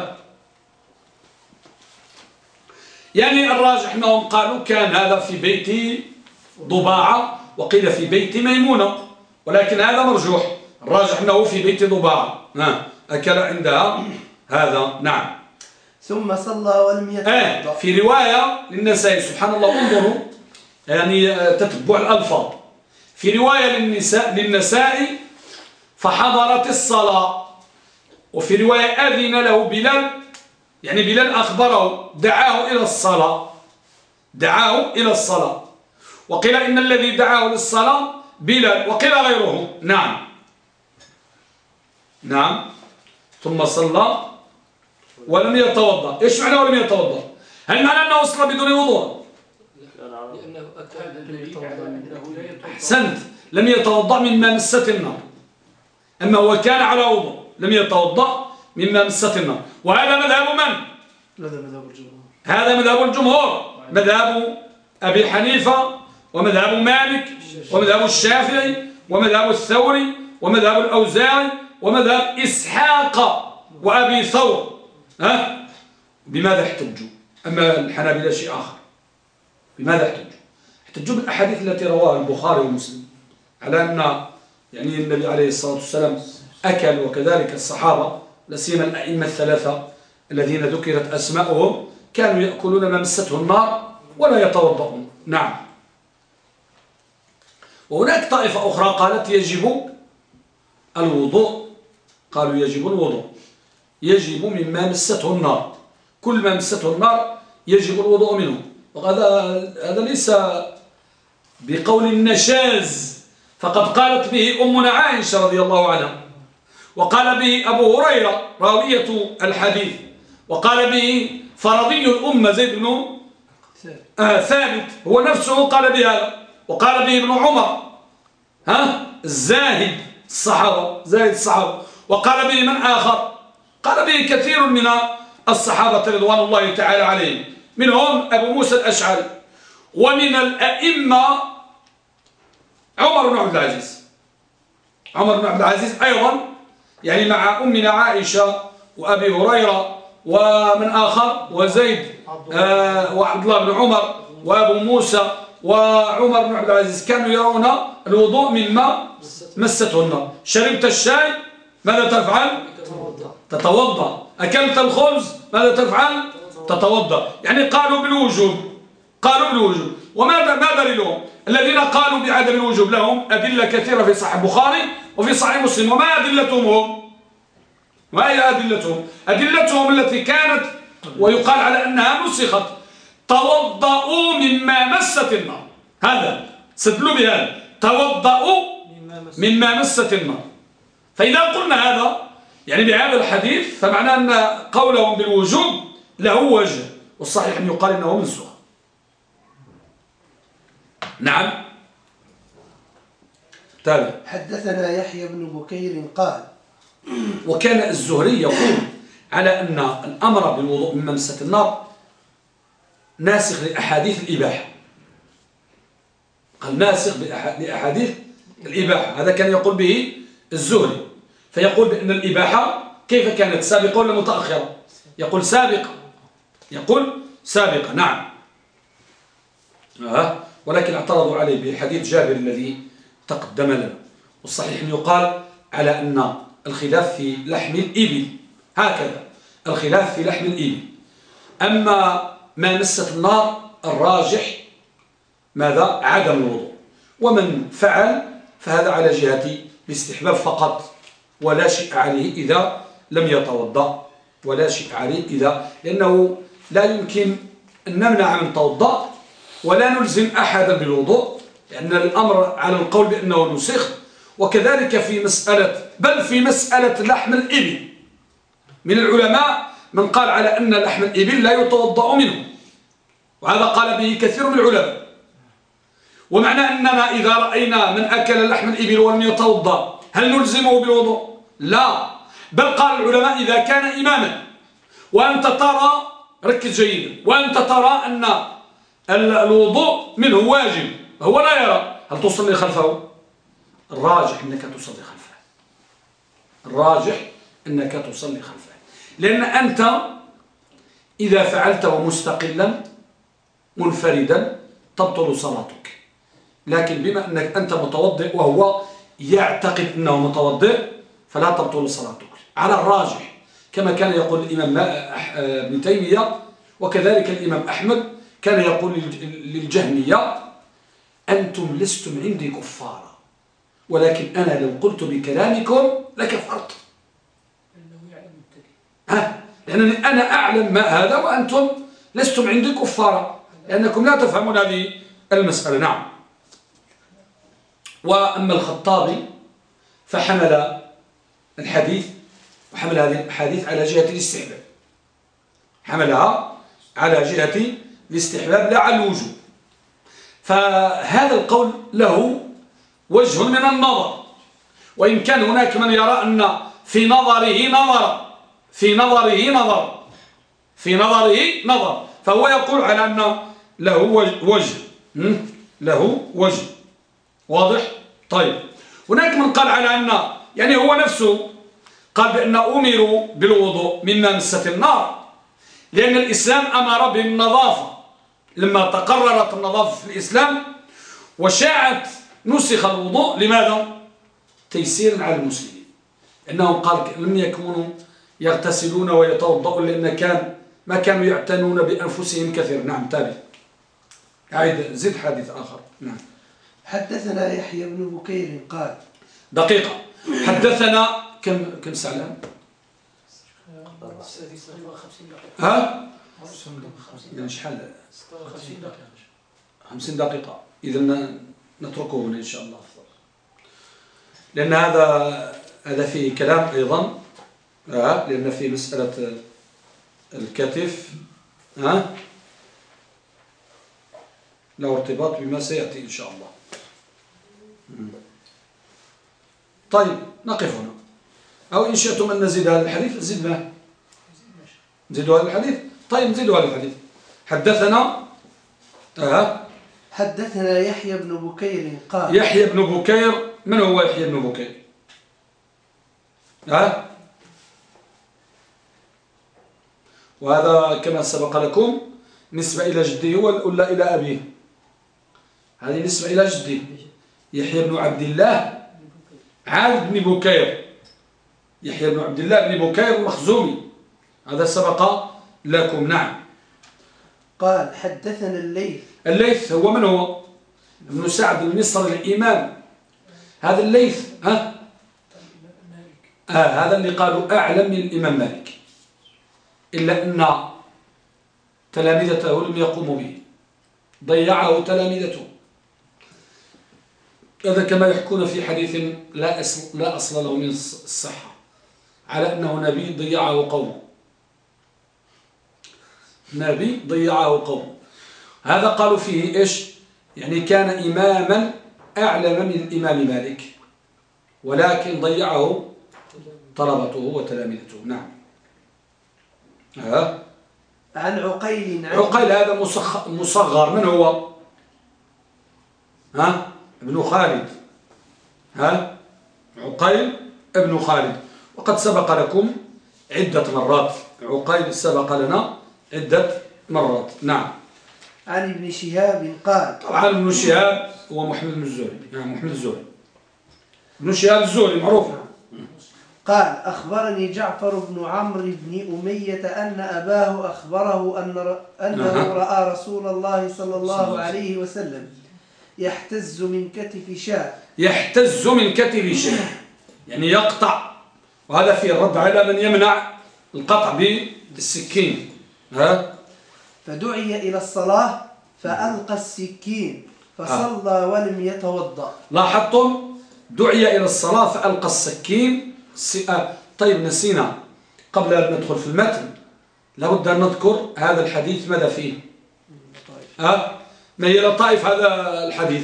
يعني الراجح أنهم قالوا كان هذا في بيت ضباعة، وقيل في بيت ميمونة، ولكن هذا مرجوح. الراجح أنه في بيت ضباعة أكل عندها هذا. نعم. ثم صلى ولم يتوضأ. في رواية للنسائي، سبحان الله، انظروا يعني تتبع الألفاظ. في رواية للنسائي فحضرت الصلاة، وفي رواية أذن له بلال، يعني بلال أخبره دعاه إلى الصلاة. وقيل إن الذي دعاه للصلاة بلال، وقيل غيره. نعم. ثم صلى ولم يتوضأ. إيش معنى ولم يتوضأ؟ هل معنى أنه صلى بدون وضوء؟ لأنه أكل. أحسنت، لم يتوضأ مما مست النار. أما هو كان على وضوء لم يتوضأ مما مست النار. وهذا مذهب من؟ هذا مذهب الجمهور، مذهب أبي حنيفة ومذهب مالك ومذهب الشافعي ومذهب الثوري ومذهب الأوزاعي ومذهب إسحاق وأبي ثور. بماذا احتجوا؟ أما الحنابلة شيء آخر. بماذا احتجوا؟ احتجوا بالأحاديث التي رواها البخاري ومسلم على أن يعني النبي عليه الصلاة والسلام أكل، وكذلك الصحابة لا سيما الأئمة الثلاثة الذين ذكرت أسماؤهم كانوا يأكلون ما مسته النار ولا يتوضؤون. نعم. وهناك طائفة أخرى قالت يجب الوضوء، قالوا يجب الوضوء، يجب مما مسته النار، كل ما مسته النار يجب الوضوء منه. وهذا ليس بقول النشاز، فقد قالت به أمنا عائشة رضي الله عنها، وقال به أبو هريرة راوية الحديث، وقال به فرضي الأمة زيد بن ثابت هو نفسه قال بهذا، وقال به ابن عمر الزاهد الصحابة، زاهد الصحابة، وقال به من آخر؟ قال به كثير من الصحابة رضوان الله تعالى عليهم، منهم أبو موسى الأشعري، ومن الأئمة عمر بن عبد العزيز. عمر بن عبد العزيز أيضا يعني مع أمنا عائشة وأبي هريرة ومن آخر وزيد وعبد الله بن عمر وأبو موسى وعمر بن عبد العزيز كانوا يرون الوضوء مما مسته النار. شربت الشاي ماذا تفعل؟ تتوضأ. أكلت الخبز ماذا تفعل؟ تتوضأ. يعني قالوا بالوجوب. وما دليلهم؟ الذين قالوا بعدم الوجوب لهم أدلة كثيرة في صحيح البخاري وفي صحيح مسلم. وما أدلتهم هم؟ ما هي أدلتهم؟ أدلتهم التي كانت ويقال على أنها نسخت: توضأوا مما مست النار. هذا استدلوا بهذا: توضأوا مما مست النار. فإذا قلنا هذا يعني بهذا الحديث فمعنى أن قولهم بالوجوب له وجه، والصحيح أن يقال إنه منسوخ. نعم. تابع. حدثنا يحيى بن بكير قال: وكان الزهري يقول على أن الأمر بالوضوء من مسة النار ناسخ لأحاديث الإباحة. قال ناسخ لأحاديث الإباحة. هذا كان يقول به الزهري، فيقول بأن الإباحة كيف كانت، سابقة ولا متأخرة؟ يقول سابقة. نعم. ولكن اعترضوا عليه بحديث جابر الذي تقدم لنا. والصحيح أن يقال على أن الخلاف في لحم الإبل، هكذا الخلاف في لحم الإبل. أما ما مست النار الراجح ماذا؟ عدم الوضوء. ومن فعل فهذا على جهة الاستحباب فقط، ولا شيء عليه إذا لم يتوضأ، لأنه لا يمكن أن نمنع من توضأ ولا نلزم أحدا بالوضوء، لأن الأمر على القول بأنه نسخ. وكذلك في مسألة لحم الإبل من العلماء من قال على أن لحم الإبل لا يتوضأ منه، وهذا قال به كثير من العلماء. ومعنى أننا إذا رأينا من أكل لحم الإبل ولم يتوضأ هل نلزمه بالوضوء؟ لا، بل قال العلماء إذا كان إماما وأنت ترى، ركز جيدا، وأنت ترى أن الوضوء منه واجب هو لا يرى، هل تصلي خلفه؟ الراجح أنك تصلي خلفه. لأن أنت إذا فعلته مستقلا منفردا تبطل صلاتك، لكن بما أنك أنت متوضئ وهو يعتقد أنه متوضئ فلا تبطل صلاتك على الراجح، كما كان يقول الإمام ابن تيمية، وكذلك الإمام أحمد كان يقول للجهمية: أنتم لستم عندي كفارا، ولكن أنا لو قلت بكلامكم لكفرت. لأنني أنا أعلم ما هذا وأنتم لستم عندي كفارا، لأنكم لا تفهمون هذه المسألة. نعم. وأما الخطابي فحمل الحديث وحمل هذه الحديث على جهة الاستحباب، حملها على جهة الاستحباب لا على الوجوب. فهذا القول له وجه من النظر، وإن كان هناك من يرى أن في نظره نظر، فهو يقول على أن له وجه. واضح؟ طيب. هناك من قال على أن يعني هو نفسه قال بأن أمروا بالوضوء مما مست النار لأن الإسلام أمر بالنظافة. لما تقررت النظافة في الإسلام وشاعت نسخ الوضوء. لماذا؟ تيسيرا على المسلمين، إنهم قال لم يكونوا يغتسلون ويتوضؤون لأن ما كانوا يعتنون بأنفسهم كثير. نعم. تابع. أعيد زد حديث آخر. نعم. حدثنا يحيى بن بكير قال: دقيقة. حدثنا كم ساعة الآن؟ ها؟ يعني شحال؟ 50 دقيقة. إذا نتركه هنا إن شاء الله أفضل، لأن هذا فيه كلام أيضا، لأن في مسألة الكتف له ارتباط بما سيأتي إن شاء الله. طيب نقف هنا، أو إن شئتم أن نزيد هذا الحديث زدنا. نزيدوا هذا الحديث. طيب نزيدوا هذا الحديث. حدثنا يحيى بن بكير قال. يحيى بن بكير، من هو يحيى بن بكير؟ وهذا كما سبق لكم نسبة إلى جده ولا إلى أبيه؟ هذه نسبة إلى جده يحيى بن عبد الله عابد بن بكير، يحيى بن عبد الله بن بكير المخزومي، هذا سبق لكم. نعم. قال حدثنا الليث. الليث هو من هو؟ ابن سعد المصري الإمام. هذا الليث هذا اللي قالوا أعلم من الإمام مالك، إلا أن تلامذته لم يقوموا به، ضيعه تلامذته. هذا كما يحكون في حديث لا أصل له من الصحة، على أنه نبي ضيعه قومه، نبي ضيعه قومه. هذا قالوا فيه إيش؟ يعني كان إماما أعلم من الإمام مالك، ولكن ضيعه طلبته وتلامذته. نعم. عن عقيل. عقيل هذا مصغر. من هو؟ ابن خالد. عقيل ابن خالد، وقد سبق لكم عدة مرات. عقيل سبق لنا عدة مرات. نعم. عن ابن شهاب قال. طبعا ابن شهاب هو محمد بن الزهري. محمد الزهري، ابن شهاب الزهري معروف. قال أخبرني جعفر بن عمرو بن أمية أن أباه أخبره أنه رأى رسول الله صلى الله عليه وسلم يحتز من كتف شاة. يحتز من كتف شاة يعني يقطع، وهذا فيه الرد على من يمنع القطع بالسكين. فدعي إلى الصلاة فألقى السكين فصلى ولم يتوضأ. لاحظتم؟ دعي إلى الصلاة فألقى السكين. طيب نسينا قبل أن ندخل في المتن لابد أن نذكر هذا الحديث ماذا فيه. ما هي لطائف هذا الحديث؟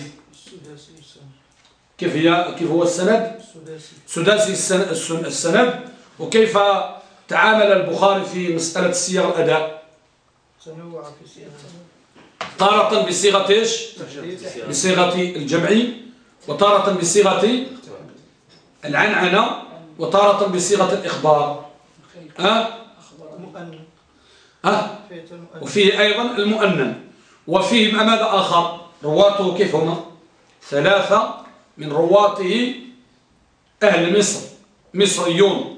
كيف هو السند؟ سداسي السند. وكيف تعامل البخاري في مسألة صيغ الأداء؟ تارة بصيغة إيش؟ بصيغة الجمع، وتارة بصيغة العنعنة، وتارة بصيغة الإخبار. وفيه أيضا المؤنن، وفيه ماذا آخر؟ رواته كيف هما؟ ثلاثة من رواته أهل مصر، مصريون.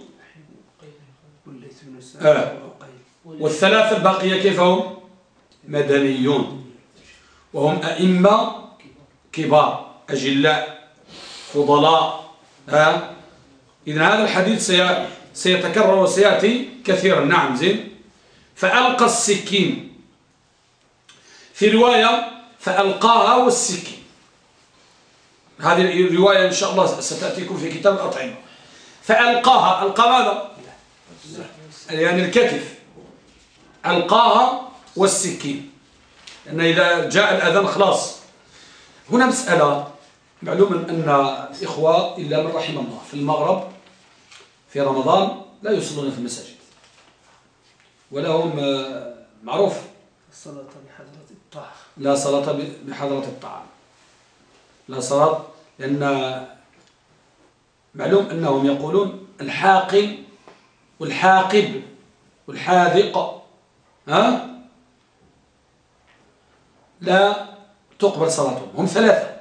والثلاثة الباقية كيف هم؟ مدنيون، وهم أئمة كبار أجلاء فضلاء. إذن هذا الحديث سيتكرر وسيأتي كثيرا. نعم. زين. فألقى السكين، في رواية فألقاها والسكين. هذه الرواية إن شاء الله ستأتيكم في كتاب الأطعمة. فألقاها، ألقى ماذا؟ يعني الكتف، ألقاها والسكين، لأن إذا جاء الأذان خلاص. هنا مسألة. معلوم أن إخوة إلا من رحم الله في المغرب في رمضان لا يصلون في المساجد، ولهم معروف الصلاة بحضرة الطعام. لا صلاة بحضرة الطعام، لا صلاة، لأن معلوم أنهم يقولون الحاقن والحاقب والحاذق لا تقبل صلاتهم. هم ثلاثة.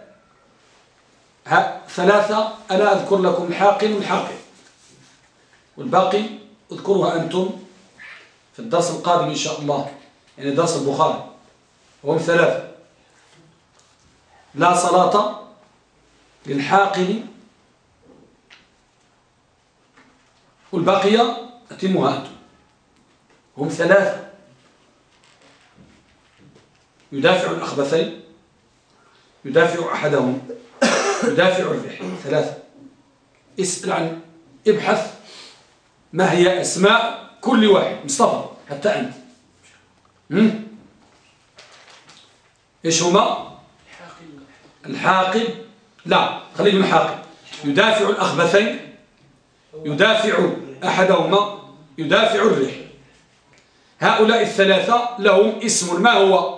أنا أذكر لكم الحاقن والحاقب، والباقي اذكروها أنتم في الدرس القادم إن شاء الله، يعني درس البخاري. هم ثلاثة. لا صلاة للحاقن، والباقية أتمها أنتم. هم ثلاثة. يدافع الأخبثين، يدافع أحدهم، يدافع الريح. ثلاثة. اسأل عن، ابحث ما هي أسماء كل واحد. مصطفى حتى أنت إيش هما؟ الحاقب، لا خلينا الحاقب. يدافع الأخبثين، يدافع أحدهما، يدافع الريح. هؤلاء الثلاثة لهم اسم. ما هو؟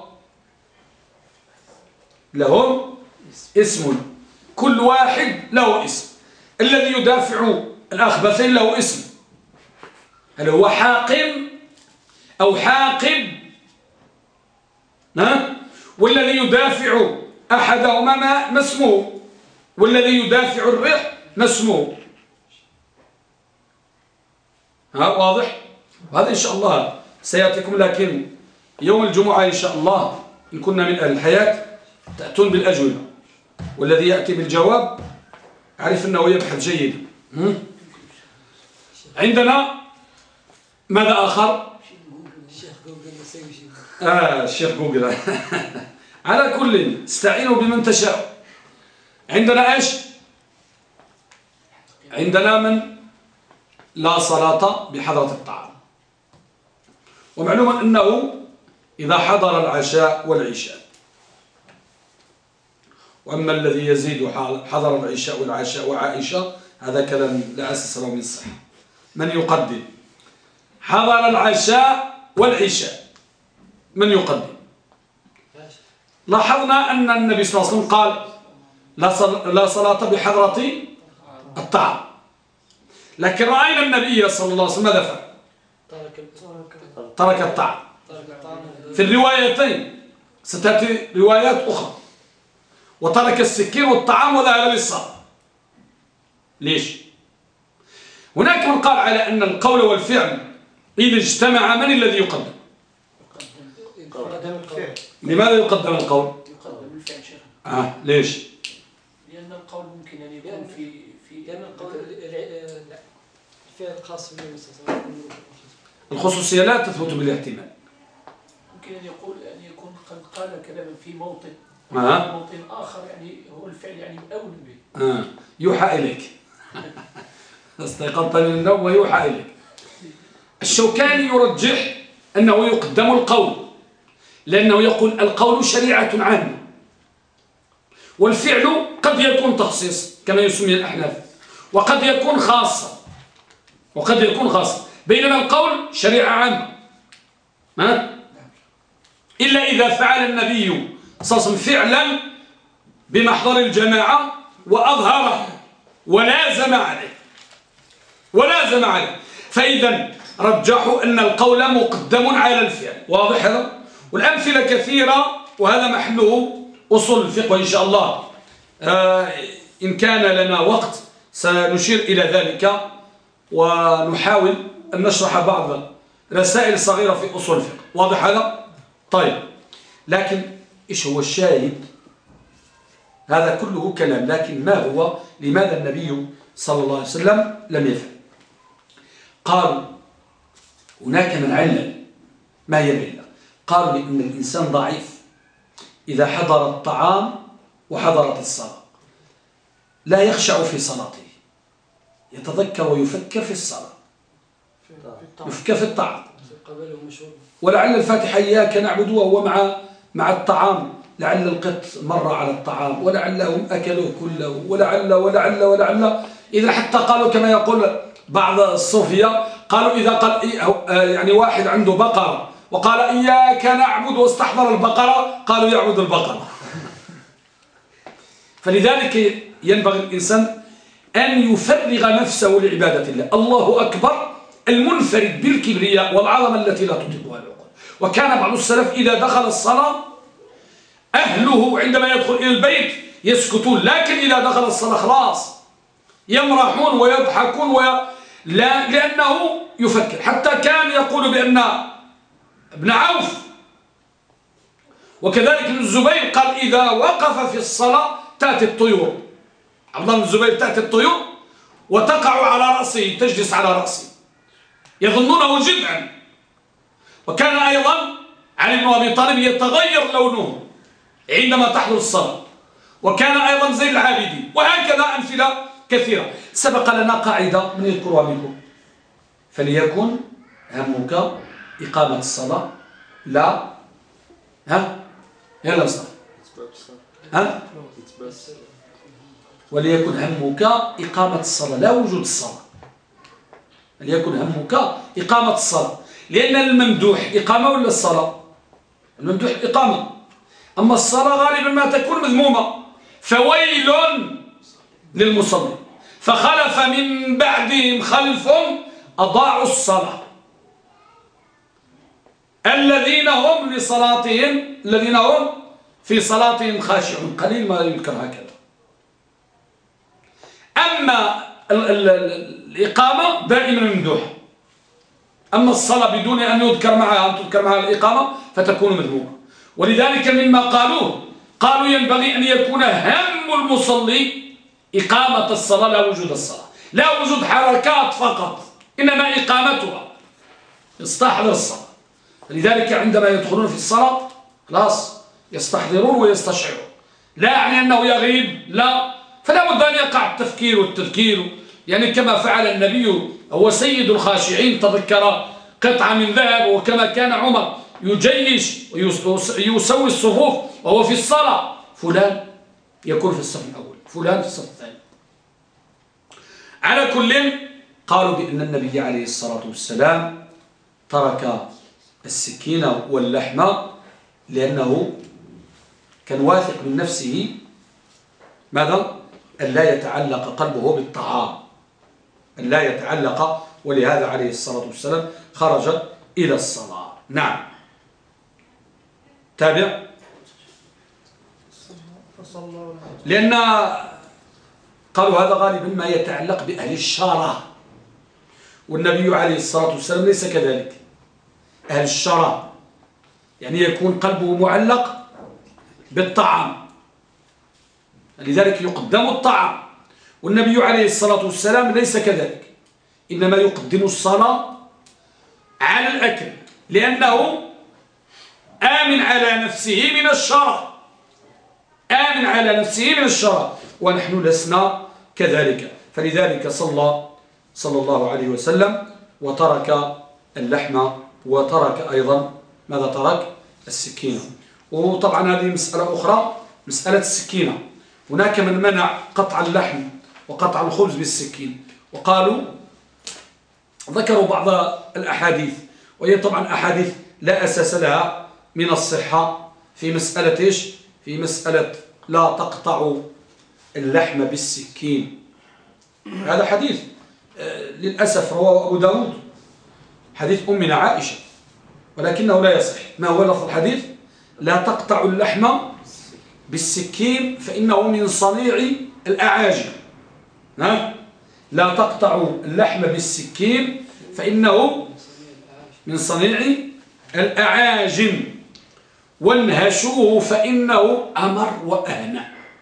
لهم اسم، كل واحد له اسم. الذي يدافع الأخبثين له اسم، هل هو حاقم أو حاقب؟ والذي يدافع أحدهما ما اسمه، والذي يدافع الريح ما اسمه. ها واضح؟ هذا إن شاء الله سيأتيكم، لكن يوم الجمعة إن شاء الله إن كنا من أهل الحياة تأتون بالأجوبة، والذي يأتي بالجواب عرف أنه يبحث جيدا. عندنا ماذا آخر؟ الشيخ جوجل. على كل استعينوا بمن تشاء. عندنا إيش؟ عندنا من لا صلاة بحضرة الطعام، ومعلوم أنه إذا حضر العشاء والعشاء، وأما الذي يزيد حضر العشاء والعشاء وعائشة هذا كلام لا أساس له من الصحة. من يقدم حضر العشاء والعشاء؟ من يقدم؟ لاحظنا أن النبي صلى الله عليه وسلم قال لا صلاة بحضرة الطعام، لكن رأينا النبي صلى الله عليه وسلم ماذا فعل؟ ترك الطعام. في الروايتين ستأتي روايات أخرى، وترك السكين والطعام وذهب للصلاة. ليش؟ هناك من قال على أن القول والفعل إذا اجتمع من الذي يقدم؟ لماذا يقدم القول؟ يقدم الفعل شيخ. ليش؟ لأن القول ممكن أن يكون في لأن القول الفعل خاص بالنبي صلى الله عليه وسلم. الخصوصية لا تثبت بالاحتمال. ممكن أن يكون قد قال كلاما في موطن موطن آخر، يعني هو الفعل يعني أولى به. يوحى إليك. استيقظت من النوم ويوحى إليك. الشوكاني يرجح أنه يقدم القول، لأنه يقول القول شريعة عامة، والفعل قد يكون تخصيص كما يسمي الأحناف، وقد يكون خاصة بينما القول شريعة عامة. إلا إذا فعل النبي صلى الله عليه وسلم فعلا بمحضر الجماعة وأظهره ولازم عليه، فإذا رجحوا أن القول مقدم على الفعل. واضح هذا؟ والأمثلة كثيرة، وهذا محله أصول الفقه وإن شاء الله إن كان لنا وقت سنشير إلى ذلك، ونحاول أن نشرح بعض رسائل صغيرة في أصول الفقه. واضح هذا؟ طيب، لكن إيش هو الشاهد؟ هذا كله كلام، لكن ما هو لماذا النبي صلى الله عليه وسلم لم يفعل؟ قالوا هناك من علل. ما هي العلة؟ قالوا لأن الإنسان ضعيف إذا حضر الطعام وحضرت الصلاة لا يخشع في صلاته، يتذكر ويفكر في الصلاة، يفكر في الطعام، ولعل الفاتحة إياك نعبد وهو مع الطعام، لعل القط مر على الطعام، ولعلهم أكلوه كله، ولعل إذا حتى قالوا كما يقول بعض الصوفية، قالوا إذا قال يعني واحد عنده بقرة وقال إياك نعبد واستحضر البقرة، قالوا يعبد البقرة. فلذلك ينبغي الإنسان أن يفرغ نفسه لعبادة الله. الله أكبر المنفرد بالكبرياء والعظمة التي لا تطيقها العقول. وكان بعض السلف إذا دخل الصلاة أهله عندما يدخل إلى البيت يسكتون، لكن إذا دخل الصلاة خلاص يمرحون ويضحكون لأنه يفكر. حتى كان يقول بأن ابن عوف وكذلك ابن الزبير قال إذا وقف في الصلاة تأتي الطيور، عبد الله بن الزبير تأتي الطيور وتقع على رأسه، تجلس على رأسه، يظنونه جدعا. وكان أيضا علي بن أبي طالب يتغير لونه عندما تحضر الصلاة، وكان أيضا زين العابدين، وهكذا أمثلة كثيرة. سبق لنا قاعدة من يذكرها منكم: فليكن همك إقامة الصلاة لا يلا الصلاة وليكن همك إقامة الصلاة لا وجود الصلاة. وليكن همك إقامة الصلاة، لأن الممدوح إقامة ولا الصلاة؟ الممدوح إقامة، أما الصلاة غالبا ما تكون مذمومة. فويل للمصلين فخلف من بعدهم خلف أضاعوا الصلاة الذين هم لصلاتهم في صلاتهم خاشعون، قليل ما يذكر هكذا. أما الإقامة دائما ممدوحة، أما الصلاة بدون أن تذكر معها الإقامة فتكون مذمومة. ولذلك مما قالوا ينبغي أن يكون هم المصلي إقامة الصلاة لا وجود الصلاة، لا وجود حركات فقط، إنما إقامتها، يستحضر الصلاة. لذلك عندما يدخلون في الصلاة خلاص يستحضرون ويستشعرون، لا يعني أنه يغيب، لا، فلا بد أن يقع التفكير والتذكير، يعني كما فعل النبي هو سيد الخاشعين، تذكر قطعة من ذهب، وكما كان عمر يجيش ويسوي الصفوف وهو في الصلاة، فلان يكون في الصف الأول، فلان في الصف الثاني. على كل قالوا بأن النبي عليه الصلاة والسلام ترك السكين واللحم لأنه كان واثق من نفسه، ماذا؟ أن لا يتعلق قلبه بالطعام، أن لا يتعلق، ولهذا عليه الصلاة والسلام خرج إلى الصلاة. نعم، تابع. لأن قالوا هذا غالبا ما يتعلق بأهل الشارع، والنبي عليه الصلاة والسلام ليس كذلك. أهل الشارع يعني يكون قلبه معلق بالطعام، لذلك يقدم الطعام، والنبي عليه الصلاة والسلام ليس كذلك، إنما يقدم الصلاة على الأكل، لأنه آمن على نفسه من الشرع، آمن على نفسه من الشرع، ونحن لسنا كذلك. فلذلك صلى الله عليه وسلم وترك اللحم، وترك أيضا ماذا؟ ترك السكينة. وطبعا هذه مسألة أخرى، مسألة السكينة. هناك من منع قطع اللحم وقطع الخبز بالسكين، وقالوا ذكروا بعض الأحاديث، وهي طبعا أحاديث لا أساس لها من الصحة، في مسألة إيش؟ في مسألة لا تقطع اللحم بالسكين. هذا حديث للأسف رواه أبو داود، حديث أمنا عائشة، ولكنه لا يصح. ما هو لفظ الحديث؟ لا تقطع اللحم بالسكين فإنه من صنيع الأعاجم. لا تقطع اللحم بالسكين فإنه من صنيع الأعاجم، وانهشوه فإنه أمر وأهنى،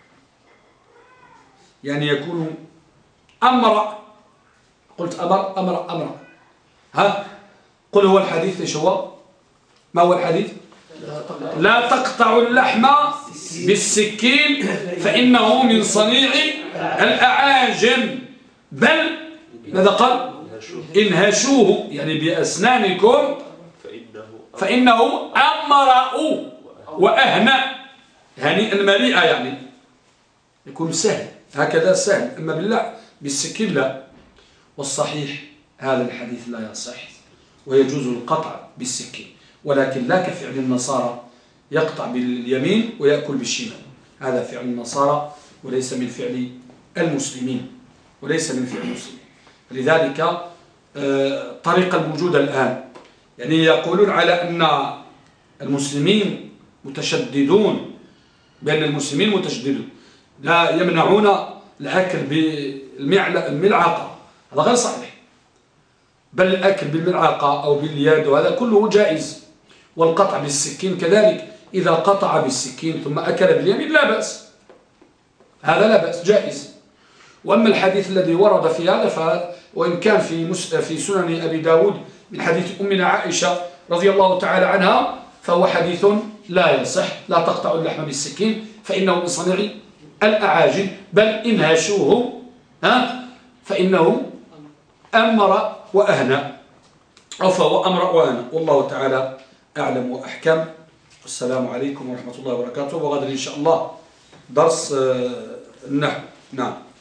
يعني يكون أمر. قلت أمر. قل هو الحديث إيش هو؟ ما هو الحديث؟ لا تقطع اللحم بالسكين فإنه من صنيع الأعاجم، بل ماذا قال؟ انهشوه يعني بأسنانكم فإنه أمر وأهنى، هنيئا مليئة، يعني يكون سهل، هكذا سهل. أما بالله بالسكين لا. والصحيح هذا الحديث لا يصح، ويجوز القطع بالسكين، ولكن لا كفعل النصارى يقطع باليمين ويأكل بالشمال. هذا فعل النصارى وليس من فعل المسلمين، لذلك الطريقة الموجودة الآن يعني يقولون على أن المسلمين متشددون، بأن المسلمين متشددون لا يمنعون الأكل بالملعقة، هذا غير صحيح، بل الأكل بالملعقة أو باليد وهذا كله جائز، والقطع بالسكين كذلك، إذا قطع بالسكين ثم أكل باليمين لا بأس، هذا لا بأس، جائز. وأما الحديث الذي ورد في هذا وإن كان في سنن أبي داود من حديث أمنا عائشة رضي الله تعالى عنها، فهو حديث لا يصح. لا تقطع اللحم بالسكين فإنه من صنيع الأعاجم، بل انهشوه فإنه أمر وأهنى، أو فهو أمر وأهنى. والله تعالى أعلم وأحكم. والسلام عليكم ورحمة الله وبركاته. وغدا إن شاء الله درس النحو. نعم.